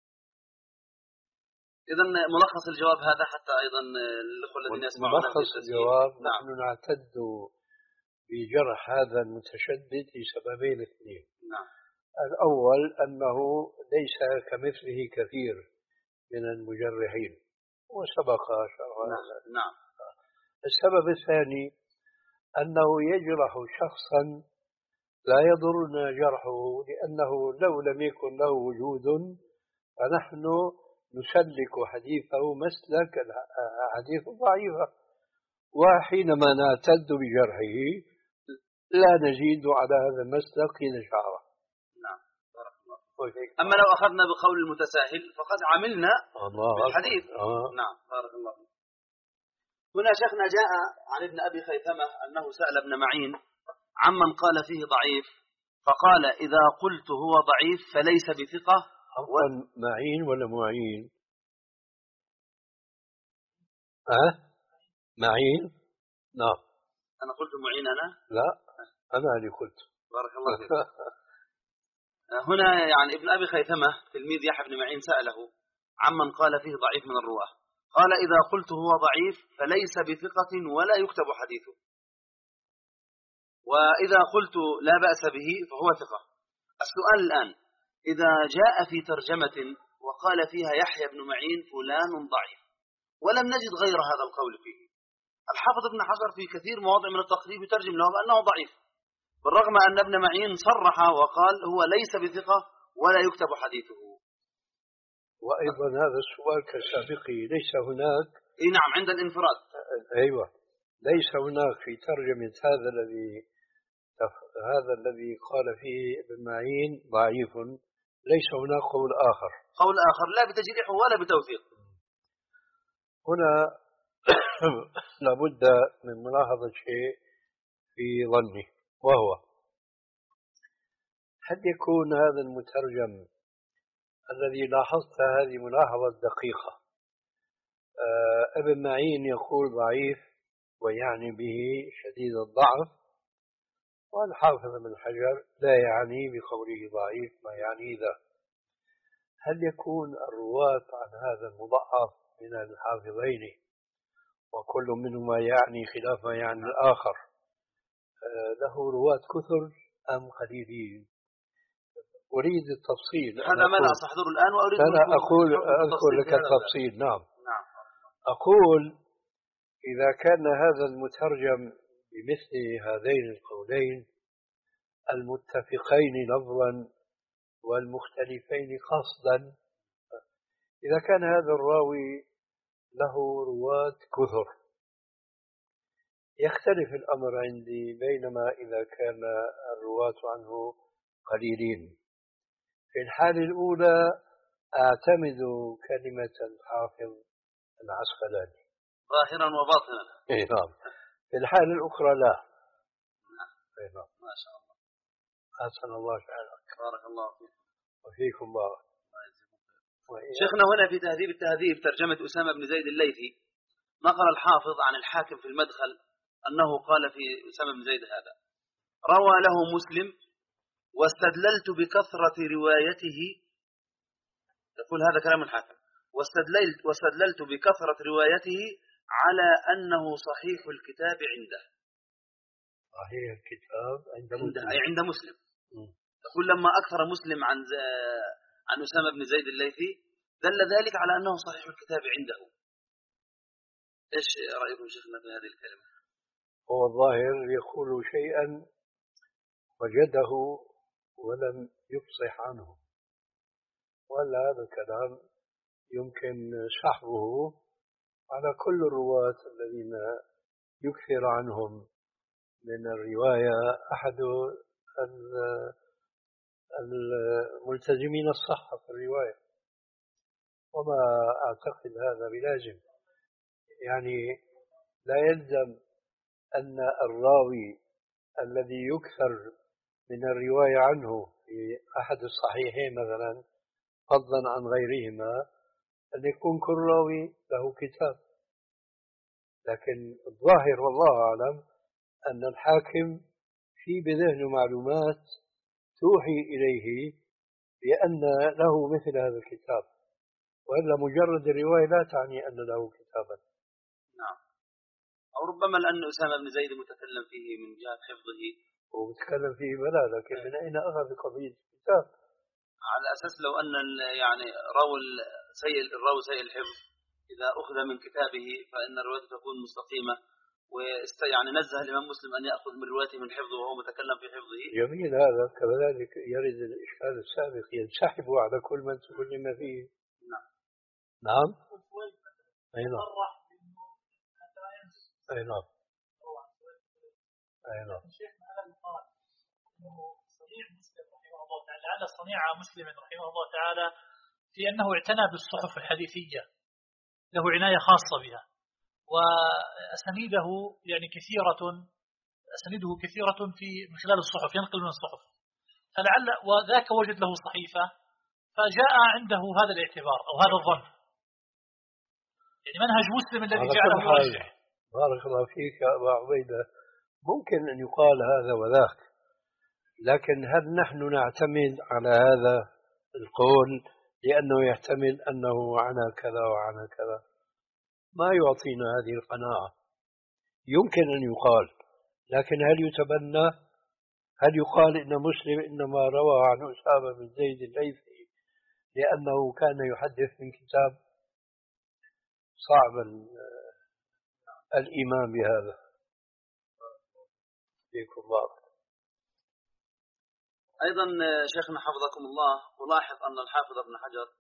إذا ملخص الجواب هذا حتى أيضا الأخوة الذين يسمعون. ملخص الجواب نحن نعم. نعتد بجرح هذا المتشدد لسببين اثنين. نعم. الأول أنه ليس كمثله كثير من المجرحين وسبق شرحه. نعم. نعم. السبب الثاني أنه يجرح شخصا لا يضرنا جرحه، لأنه لو لم يكن له وجود فنحن نسلك حديثه مسلك حديث ضعيفة، وحينما نعتد بجرحه لا نزيد على هذا المسلك حين شعره. نعم. أما لو أخذنا بقول المتساهل فقد عملنا بالحديث. آه. نعم. بارك الله فيك. هنا شيخنا جاء عن ابن أبي خيثمة أنه سأل ابن معين عمن قال فيه ضعيف فقال إذا قلت هو ضعيف فليس بثقة. أفضل معين ولا معين؟ أه؟ معين؟ نعم. أنا قلت معين أنا؟ لا أنا اللي قلت. بارك الله فيك. هنا يعني ابن أبي خيثمة تلميذ يحيى بن معين سأله عمن قال فيه ضعيف من الرواه، قال إذا قلت هو ضعيف فليس بثقة ولا يكتب حديثه، وإذا قلت لا بأس به فهو ثقة. السؤال الآن، إذا جاء في ترجمة وقال فيها يحيى بن معين فلان ضعيف ولم نجد غير هذا القول فيه، الحافظ ابن حجر في كثير مواضع من التقريب يترجم له بأنه ضعيف، بالرغم أن ابن معين صرح وقال هو ليس بثقة ولا يكتب حديثه. وأيضا هذا السؤال كسابقه، ليس هناك. اي نعم، عند الانفراد. أيوة، ليس هناك في ترجمة هذا الذي هذا الذي قال فيه ابن معين ضعيف، ليس هناك قول آخر قول آخر لا بتجريح ولا بتوثيق. هنا لابد من ملاحظة شيء في ظني، وهو هل يكون هذا المترجم الذي لاحظت هذه ملاحظة دقيقة، آه ابن معين يقول ضعيف ويعني به شديد الضعف، والحافظ بن حجر لا يعني بقوله ضعيف ما يعني ذا. هل يكون الرواة عن هذا المضعف من الحافظين وكل منهما يعني خلاف ما يعني الآخر آه له رواة كثر أم قليلين؟ أريد التفصيل. هذا ما لا أستحضره الآن وأريد أنا أقول أذكر لك التفصيل. نعم. نعم. أقول إذا كان هذا المترجم بمثل هذين القولين المتفقين لفظا والمختلفين قصدا، إذا كان هذا الراوي له رواة كثر يختلف الأمر عندي، بينما إذا كان الرواة عنه قليلين. في الحالة الأولى أعتمد كلمة الحافظ العسقلاني ظاهرا وباطنا. إيه نعم. في الحالة الأخرى لا. إيه نعم. ما شاء الله. أحسن الله شأنك. بارك الله فيك. وفيكم بارك. شيخنا هنا في تهذيب التهذيب ترجمة أسامة بن زيد الليثي نقل الحافظ عن الحاكم في المدخل أنه قال في أسامة بن زيد هذا: روى له مسلم واستدللت بكثرة روايته. يقول هذا كلام الحاكم. واستدللت, واستدللت بكثرة روايته على أنه صحيح الكتاب عنده. صحيح الكتاب عند مسلم. أي عند مسلم. يقول لما أكثر مسلم عن عن أسامة بن زيد الليثي دل ذلك على أنه صحيح الكتاب عنده. إيش رأيكم شيخنا في هذه الكلمة؟ هو الظاهر يقول شيئا وجده ولم يفصح عنه، ولا هذا الكلام يمكن سحبه على كل الرواة الذين يكثر عنهم من الرواية أحد الملتزمين الصحة في الرواية، وما أعتقد هذا بلازم. يعني لا يلزم أن الراوي الذي يكثر من الرواية عنه في أحد الصحيحين مثلا فضلا عن غيرهما أن يكون كل راوي له كتاب، لكن الظاهر والله أعلم أن الحاكم في بذهنه معلومات توحي إليه بأن له مثل هذا الكتاب، وإلا مجرد الرواية لا تعني أن له كتابا. نعم. أو ربما لأن أسامة بن زيد متكلم فيه من جهة حفظه. ومتكلم فيه بلا، لكن من أين أخذ قضية الكتاب؟ على أساس لو أن يعني راوي سيء الراوي سيء الحفظ إذا أخذ من كتابه فإن روايته تكون مستقيمة، ويعني نزه الإمام مسلم أن يأخذ من روايته من حفظه وهو متكلم في حفظه. جميل هذا. كذلك يرد الإشكال السابق ينسحب على كل من تكلم فيه. نعم. نعم. أي نعم. أي نعم. أي نعم. صنيع مسلم رحمه الله تعالى، لعل صنيع مسلم رحمه الله تعالى في أنه اعتنى بالصحف الحديثية، له عناية خاصة بها، وأسانيده يعني كثيرة، أسانيده كثيرة في من خلال الصحف، ينقل من الصحف، فلعل وذاك وجد له صحيفة فجاء عنده هذا الاعتبار أو هذا الظن، يعني منهج مسلم الذي جعله يرجح. بارك الله فيك يا أبا عبيدة. ممكن أن يقال هذا وذاك، لكن هل نحن نعتمد على هذا القول لأنه يحتمل أنه عنا كذا وعنا كذا؟ ما يعطينا هذه القناعة. يمكن أن يقال، لكن هل يتبنى؟ هل يقال إن مسلم إنما روى عن أسامة بن زيد الليثي لأنه كان يحدث من كتاب؟ صعب الإيمان بهذا. فيكم بارك. أيضا شيخنا حفظكم الله، ألاحظ أن الحافظ ابن حجر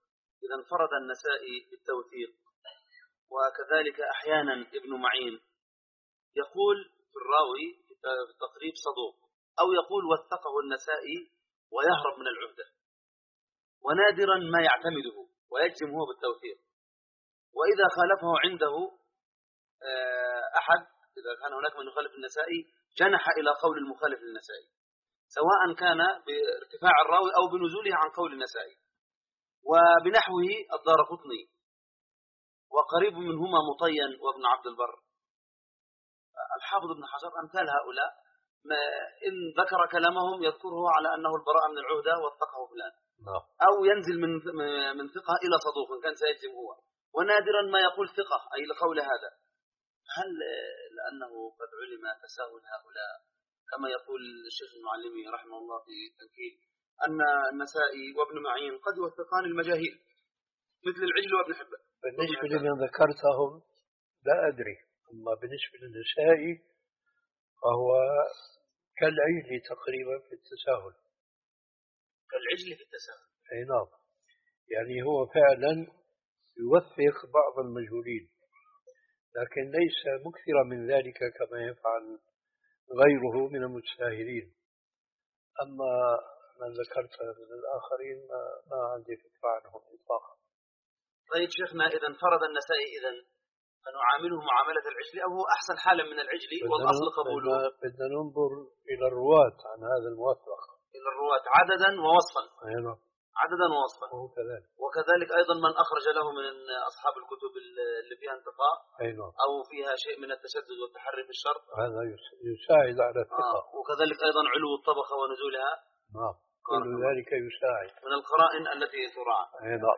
إذا انفرد النسائي بالتوثيق، وكذلك أحيانا ابن معين يقول في الراوي في التقريب صدوق، أو يقول وثقه النسائي ويهرب من العهدة، ونادرا ما يعتمده ويجزم هو بالتوثيق. وإذا خالفه عنده أحد، إذا كان هناك من يخالف النسائي، جنح إلى قول المخالف للنسائي، سواء كان بارتفاع الراوي أو بنزوله عن قول النسائي. وبنحوه الدارقطني، وقريب منهما مطين وابن عبد البر. الحافظ ابن حجر أمثال هؤلاء ما إن ذكر كلامهم يذكره على أنه البراءة من العهدة وثقه فلان، أو ينزل من من ثقة إلى صدوق كان سيجزم هو، ونادرا ما يقول ثقة أي لقول هذا. هل لأنه قد علم تساهل هؤلاء كما يقول الشيخ المعلمي رحمه الله في التنكيل أن النسائي وابن معين قد يوثقان المجاهيل مثل العجل وابن حبان؟ بالنسبة لمن ذكرتهم لا أدري، أما بالنسبة للنسائي فهو كالعجل تقريبا في التساهل. كالعجل في التساهل، أي نعم، يعني هو فعلا يوثق بعض المجهولين، لكن ليس مكثرا من ذلك كما يفعل غيره من المتساهلين. أما من ذكرت من الآخرين ما, ما عندي فكرة عنهم إطلاقا. طيب شيخنا، إذا انفرد النسائي إذن فنعامله معاملة العجل، أو هو أحسن حالا من العجل والأصل قبوله؟ بدنا ننظر إلى الرواة عن هذا الموثق، إلى الرواة عددا ووصفا. أيوة. عددا ووصفا. وكذلك. وكذلك أيضا من أخرج له من أصحاب الكتب اللي فيها انتقاء، أيوة. أو فيها شيء من التشدد والتحري في الشرط، هذا يساعد على الثقة. آه. وكذلك أيضا علو الطبقة ونزولها، نعم، كل ذلك يساعد من القرائن التي تراعى. أيوة.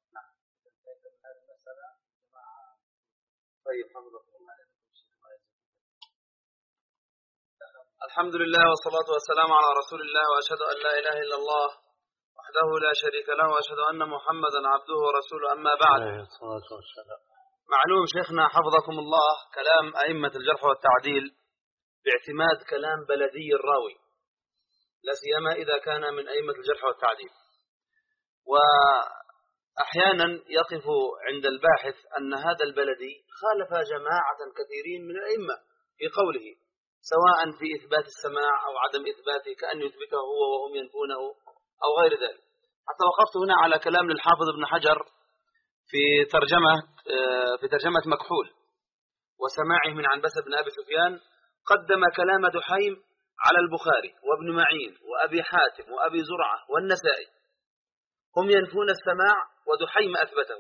طيب، الحمد لله والصلاة والسلام على رسول الله، وأشهد أن لا إله إلا الله وحده لا شريك له، وأشهد أن محمدا عبده ورسوله، أما بعد. معلوم شيخنا حفظكم الله كلام أئمة الجرح والتعديل باعتماد كلام بلدي الراوي، لا سيما إذا كان من أئمة الجرح والتعديل. وأحيانا يقف عند الباحث أن هذا البلدي خالف جماعة كثيرين من الأئمة في قوله، سواء في إثبات السماع أو عدم إثباته، كأن يثبته هو وهم ينفونه أو غير ذلك. حتى وقفت هنا على كلام للحافظ ابن حجر في ترجمة في ترجمة مكحول وسماعه من عنبسة بن أبي سفيان، قدم كلام دحيم على البخاري وابن معين وأبي حاتم وأبي زرعة والنسائي، هم ينفون السماع ودحيم أثبته،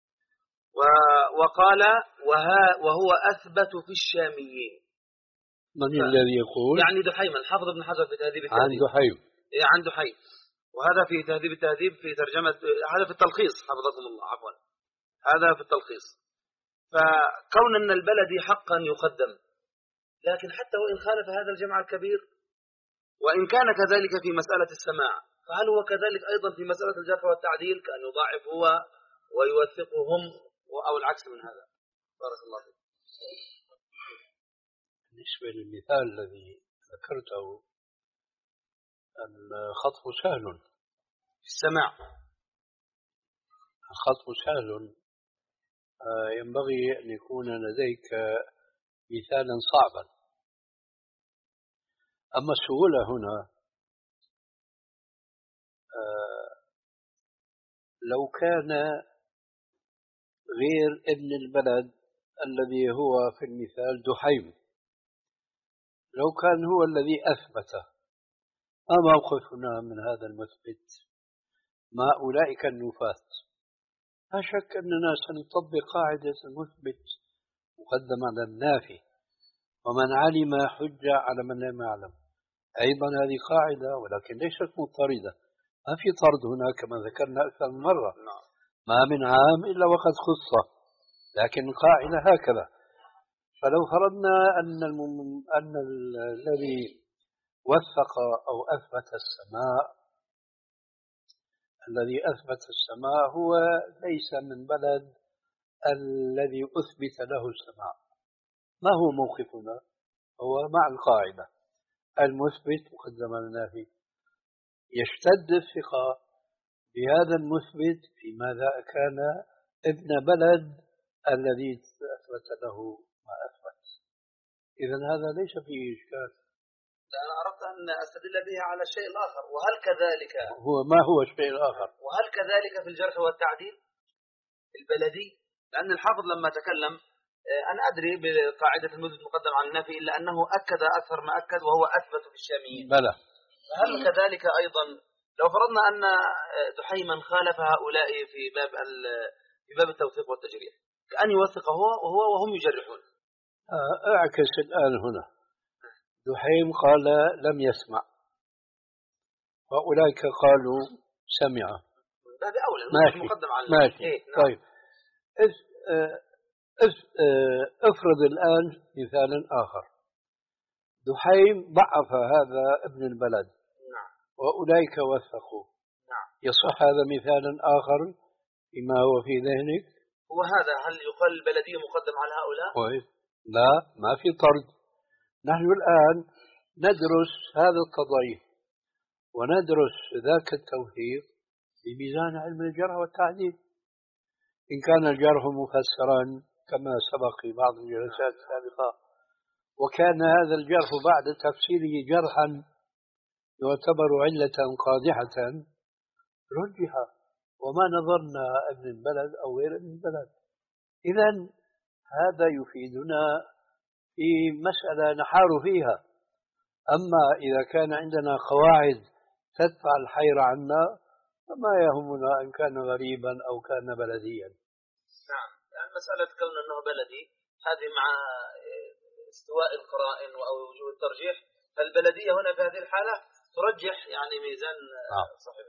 وقال وهو أثبت في الشاميين. من الذي يقول؟ يعني دحيم، الحافظ ابن حجر في تهذيب التهذيب. عن دحيم. إيه، عن دحيم. وهذا في تهذيب التهذيب في ترجمة، هذا في التلخيص حفظكم الله، عفوا، هذا في التلخيص. فكون أن البلدي حقا يقدم، لكن حتى وإن خالف هذا الجمع الكبير، وإن كان كذلك في مسألة السماع، فهل هو كذلك أيضا في مسألة الجرح والتعديل، كأن يضاعف هو ويوثقهم، أو العكس من هذا؟ بارك الله فيك. بالنسبة للمثال الذي ذكرته، الخطف سهل في السماع، الخطف سهل، ينبغي أن يكون لديك مثالا صعبا. أما السهولة هنا، لو كان غير ابن البلد الذي هو في المثال دحيم، لو كان هو الذي أثبته، ما موقفنا من هذا المثبت مع أولئك النفاة؟ لا شك أننا سنطبق قاعدة المثبت مقدم على النافي، ومن علم حجة على من لم يعلم. أيضا هذه قاعدة، ولكن ليست مضطردة، ما في طرد هنا كما ذكرنا أكثر من مرة، ما من عام إلا وقد خص، لكن القاعدة هكذا. فلو فرضنا أن المم... أن الذي وثق أو أثبت السماء، الذي أثبت السماء هو ليس من بلد الذي أثبت له السماء، ما هو موقفنا؟ هو مع القاعدة المثبت مقدم على النافي. يشتد الثقة بهذا المثبت في ماذا كان ابن بلد الذي أثبت له ما أثبت. إذا هذا ليس فيه إشكال. أنا أردت أن أستدل به على الشيء الآخر. وهل كذلك هو ما هو الشيء الآخر؟ وهل كذلك في الجرح والتعديل البلدي؟ لأن الحافظ لما تكلم، أنا أدري بقاعدة المثبت مقدم على النفي، إلا أنه أكد أكثر ما أكد وهو أثبت في الشاميين. بلى. هل كذلك أيضا لو فرضنا أن دحيما خالف هؤلاء في باب في باب التوثيق والتجريح، كأن يوثق هو وهو وهم يجرحون؟ أعكس الآن هنا، دحيم قال لم يسمع وأولئك قالوا سمع. هذا أولى ماشي مقدم على ماشي. إيه؟ نعم. طيب افرض الآن مثالا آخر، دحيم ضعف هذا ابن البلد. نعم. وأولئك وثقوا. نعم. يصح هذا مثالا آخر فيما هو في ذهنك؟ هو هذا، هل يقال البلدية مقدم على هؤلاء؟ طيب لا، ما في طرد. نحن الآن ندرس هذا التضعيف وندرس ذاك التوثيق بميزان علم الجرح والتعديل. إن كان الجرح مفسرا كما سبق في بعض الجلسات السابقة، وكان هذا الجرح بعد تفسيره جرحا يعتبر علة قادحة، رجح وما نظرنا ابن البلد أو غير ابن البلد. إذن هذا يفيدنا في مسألة نحار فيها. أما إذا كان عندنا قواعد تدفع الحير عنا فما يهمنا إن كان غريبا أو كان بلديا. نعم. يعني مسألة كون أنه بلدي هذه مع استواء القرائن أو وجوه الترجيح، فالبلدية هنا في هذه الحالة ترجح يعني ميزان آه. صحيح.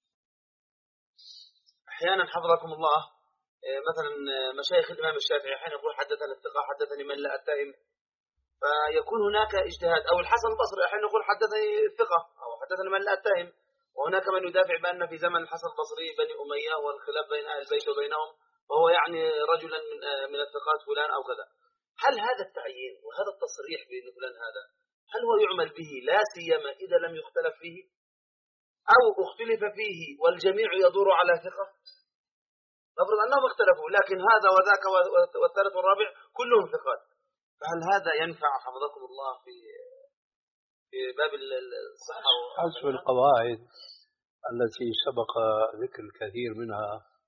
أحيانا حفظكم الله مثلا مشايخ الإمام الشافعي حين يقول حدثني الثقة حدثني من لا أتهم، فيكون هناك اجتهاد. أو الحسن البصري أحيانا يقول حدثني الثقة أو حدثني من لا أتهم، وهناك من يدافع بأن في زمن الحسن البصري بني أمية والخلاف بين أهل البيت وبينهم، وهو يعني رجلا من من الثقات فلان أو كذا. هل هذا التعيين وهذا التصريح بأن فلان هذا هل هو يعمل به لا سيما إذا لم يختلف فيه، أو اختلف فيه والجميع يدور على ثقة؟ نفرض أنهم اختلفوا لكن هذا وذاك والثالث والرابع كلهم ثقات، فهل هذا ينفع حفظكم الله في في باب الصحة؟ حسب القواعد التي سبق ذكر الكثير منها،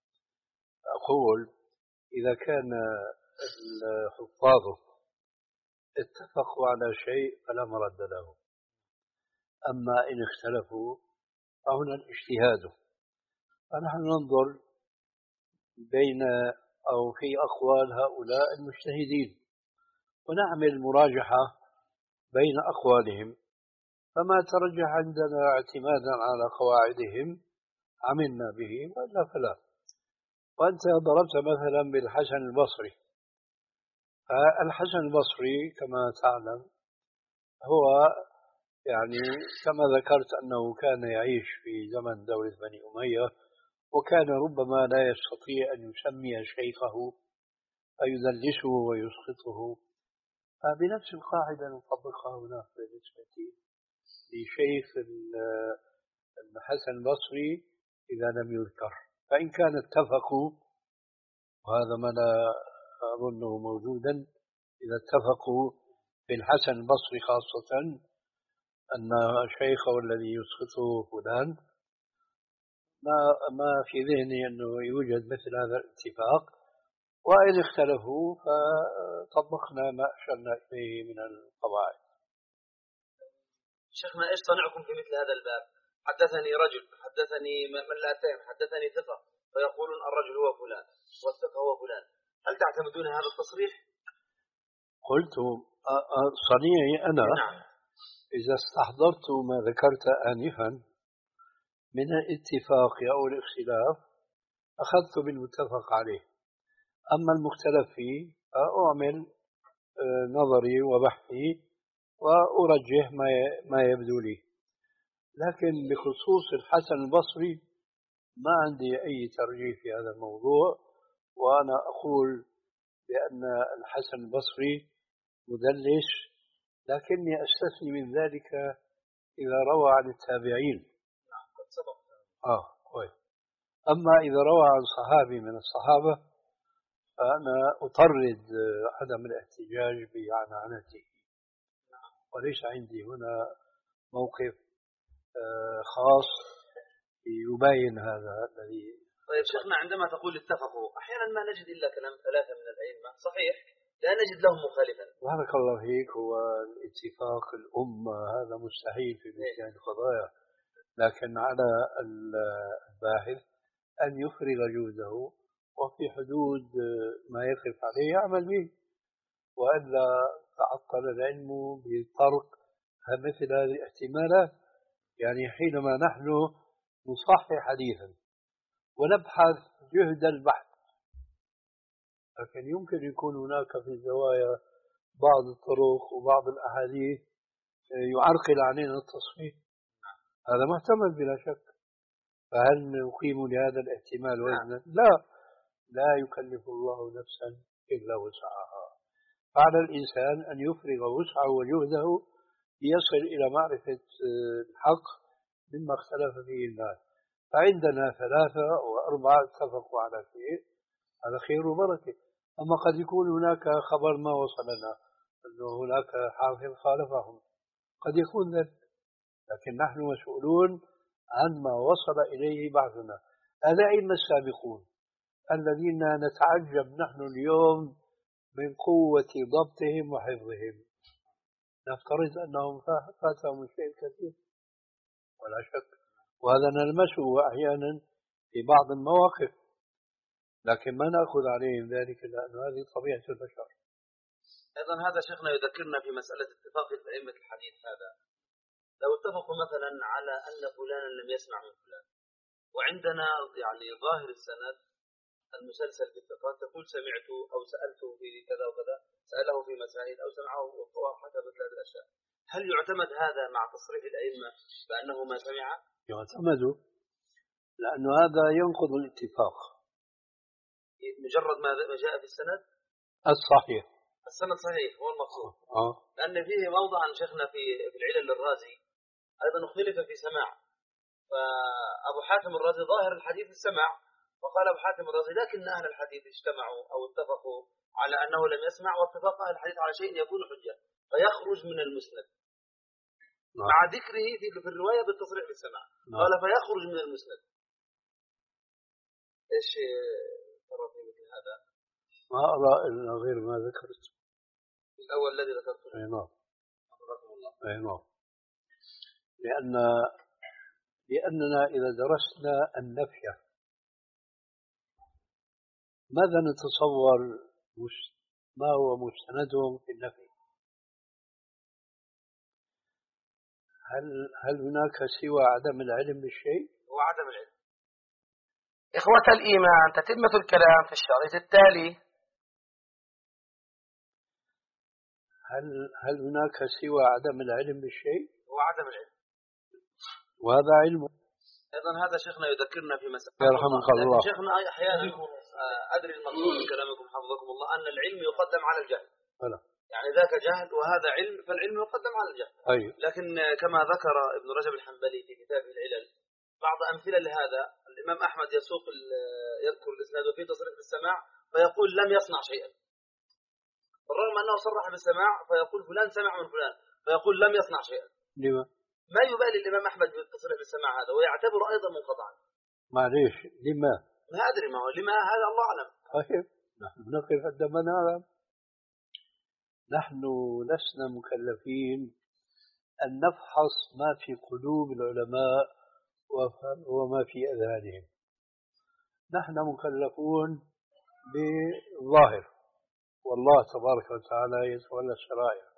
أقول إذا كان الحفاظ اتفقوا على شيء فلا مرد له. أما إن اختلفوا فهنا الاجتهاد، فنحن ننظر بين أو في أقوال هؤلاء المجتهدين ونعمل مراجحة بين أقوالهم، فما ترجح عندنا اعتمادا على قواعدهم عملنا به وإلا فلا. وأنت ضربت مثلا بالحسن البصري. الحسن البصري كما تعلم هو يعني كما ذكرت أنه كان يعيش في زمن دولة بني أمية، وكان ربما لا يستطيع أن يسمي شيخه فيدلسه ويسقطه. فبنفس القاعدة نطبقها هنا بالنسبة لشيخ الحسن البصري إذا لم يذكر. فإن كان اتفقوا، وهذا ما لا أظنه موجودا، إذا اتفقوا بالحسن البصري خاصة أن شيخه الذي يسقطه فلان، ما ما في ذهني أنه يوجد مثل هذا الاتفاق. وإن اختلفوا فطبقنا ما أشرنا إليه من القواعد. شيخنا إيش صنعكم في مثل هذا الباب؟ حدثني رجل، حدثني من لا أتهم، حدثني ثقة، فيقولون الرجل هو فلان والثقة هو فلان. هل تعتمدون هذا التصريح؟ قلت صنيعي أنا نعم. إذا استحضرت ما ذكرت آنفا من الاتفاق أو الاختلاف أخذت بالمتفق عليه. أما المختلف فيه أعمل نظري وبحثي وأرجح ما يبدو لي. لكن بخصوص الحسن البصري ما عندي أي ترجيح في هذا الموضوع، وأنا أقول بأن الحسن البصري مدلس، لكني أستثني من ذلك إذا روى عن التابعين. نعم قد سبق. آه كويس. أما إذا روى عن صحابي من الصحابة فأنا أطرد عدم الاحتجاج بعنعنته، وليس عندي هنا موقف خاص يبين هذا الذي. طيب شيخنا، عندما تقول اتفقوا أحيانا ما نجد إلا كلام ثلاثة من الأئمة، صحيح لا نجد لهم مخالفا. بارك الله فيك. هو الاتفاق الأمة هذا مستحيل في مثل هذه القضايا، لكن على الباحث أن يفرغ جهده وفي حدود ما يقف عليه يعمل به، وإلا تعطل العلم بطرق مثل هذه الاحتمالات. يعني حينما نحن نصحح حديثا ونبحث جهد البحث، لكن يمكن يكون هناك في الزوايا بعض الطرق وبعض الأحاديث يعرقل علينا التصحيح، هذا محتمل بلا شك. فهل نقيم لهذا الاحتمال وزنا؟ لا، لا يكلف الله نفسا إلا وسعها. فعلى الإنسان أن يفرغ وسعه وجهده ليصل إلى معرفة الحق مما اختلف فيه الناس. فعندنا ثلاثة وأربعة اتفقوا على شيء، هذا خير وبركة. أما قد يكون هناك خبر ما وصلنا أنه هناك حافظ خالفهم، قد يكون ذلك، لكن نحن مسؤولون عن ما وصل إليه بعضنا. الأئمة السابقون الذين نتعجب نحن اليوم من قوة ضبطهم وحفظهم، نفترض أنهم فاتهم الشيء الكثير ولا شك، وهذا نلمسه أحيانا في بعض المواقف، لكن ما نأخذ عليهم ذلك لأن هذه طبيعة البشر. أيضا هذا شيخنا يذكرنا في مسألة اتفاق أئمة الحديث. هذا لو اتفقوا مثلا على أن فلانا لم يسمع من فلان، وعندنا يعني ظاهر السند المسلسل بالثقات، تقول سمعت أو سألته في كذا وكذا، سأله في مسائل أو سمعه وقواه حتى مثل هذه الأشياء، هل يعتمد هذا مع تصريح الأئمة بأنه ما سمع؟ يعتمد، لأنه هذا ينقض الاتفاق. مجرد ما جاء في السند الصحيح، السند صحيح هو المقصود. آه. لأن فيه موضعا شيخنا في في العلل للرازي أيضا اختلف في سماع، فأبو حاتم الرازي ظاهر الحديث السمع، وقال أبو حاتم الرازي لكن أهل الحديث اجتمعوا أو اتفقوا على أنه لم يسمع، واتفاق أهل الحديث على شيء يكون حجة فيخرج من المسند، نعم. مع ذكره في الرواية بالتصريح بالسماع، نعم. قال فيخرج من المسند. إيش ترى في مثل هذا؟ ما أرى إلا غير ما ذكرت الأول الذي ذكرته. أي نعم، أي نعم. لأن لأننا إذا درسنا النفي ماذا نتصور ما هو مستندهم في النفي؟ هل هل هناك سوى عدم العلم بالشيء؟ هو عدم العلم. إخوة الإيمان، تتمة الكلام في الشريط التالي. هل هل هناك سوى عدم العلم بالشيء؟ هو عدم العلم، وهذا علم. أيضا هذا شيخنا يذكرنا في مسألة يرحمك الله. شيخنا أحيانا أدري المقصود من كلامكم حفظكم الله أن العلم يقدم على الجهل. ألا. يعني ذاك جهل وهذا علم، فالعلم يقدم على الجهل. أيوه. لكن كما ذكر ابن رجب الحنبلي في كتابه العلل بعض أمثلة لهذا، الإمام أحمد يسوق يذكر الإسناد وفيه تصريح بالسماع فيقول لم يصنع شيئا، بالرغم أنه صرح بالسماع فيقول فلان سمع من فلان فيقول لم يصنع شيئا. لما؟ ما يبالي الإمام أحمد بالتصريح بالسماع هذا ويعتبر أيضا منقطعا. معليش، لما؟ ما أدري ما هو لما، هذا الله أعلم. طيب نحن نقف عند ما نعلم. نحن لسنا مكلفين أن نفحص ما في قلوب العلماء وما في أذهانهم، نحن مكلفون بالظاهر، والله تبارك وتعالى يتولى الشرائع.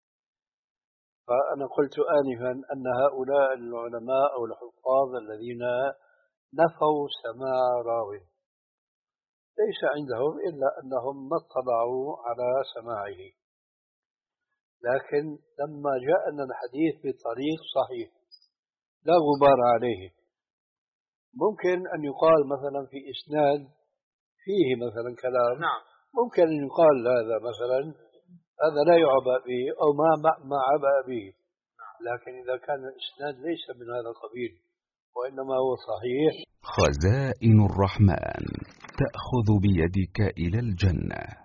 فأنا قلت آنفا أن هؤلاء العلماء أو الحفاظ الذين نفوا سماع راوي ليس عندهم إلا أنهم ما اطلعوا على سماعه، لكن لما جاءنا الحديث بطريق صحيح لا غبار عليه، ممكن أن يقال مثلا في إسناد فيه مثلا كلام، نعم. ممكن أن يقال هذا مثلا هذا لا يعبأ به أو ما ما عبأ به، لكن إذا كان الإسناد ليس من هذا القبيل وإنما هو صحيح. خزائن الرحمن تأخذ بيدك إلى الجنة.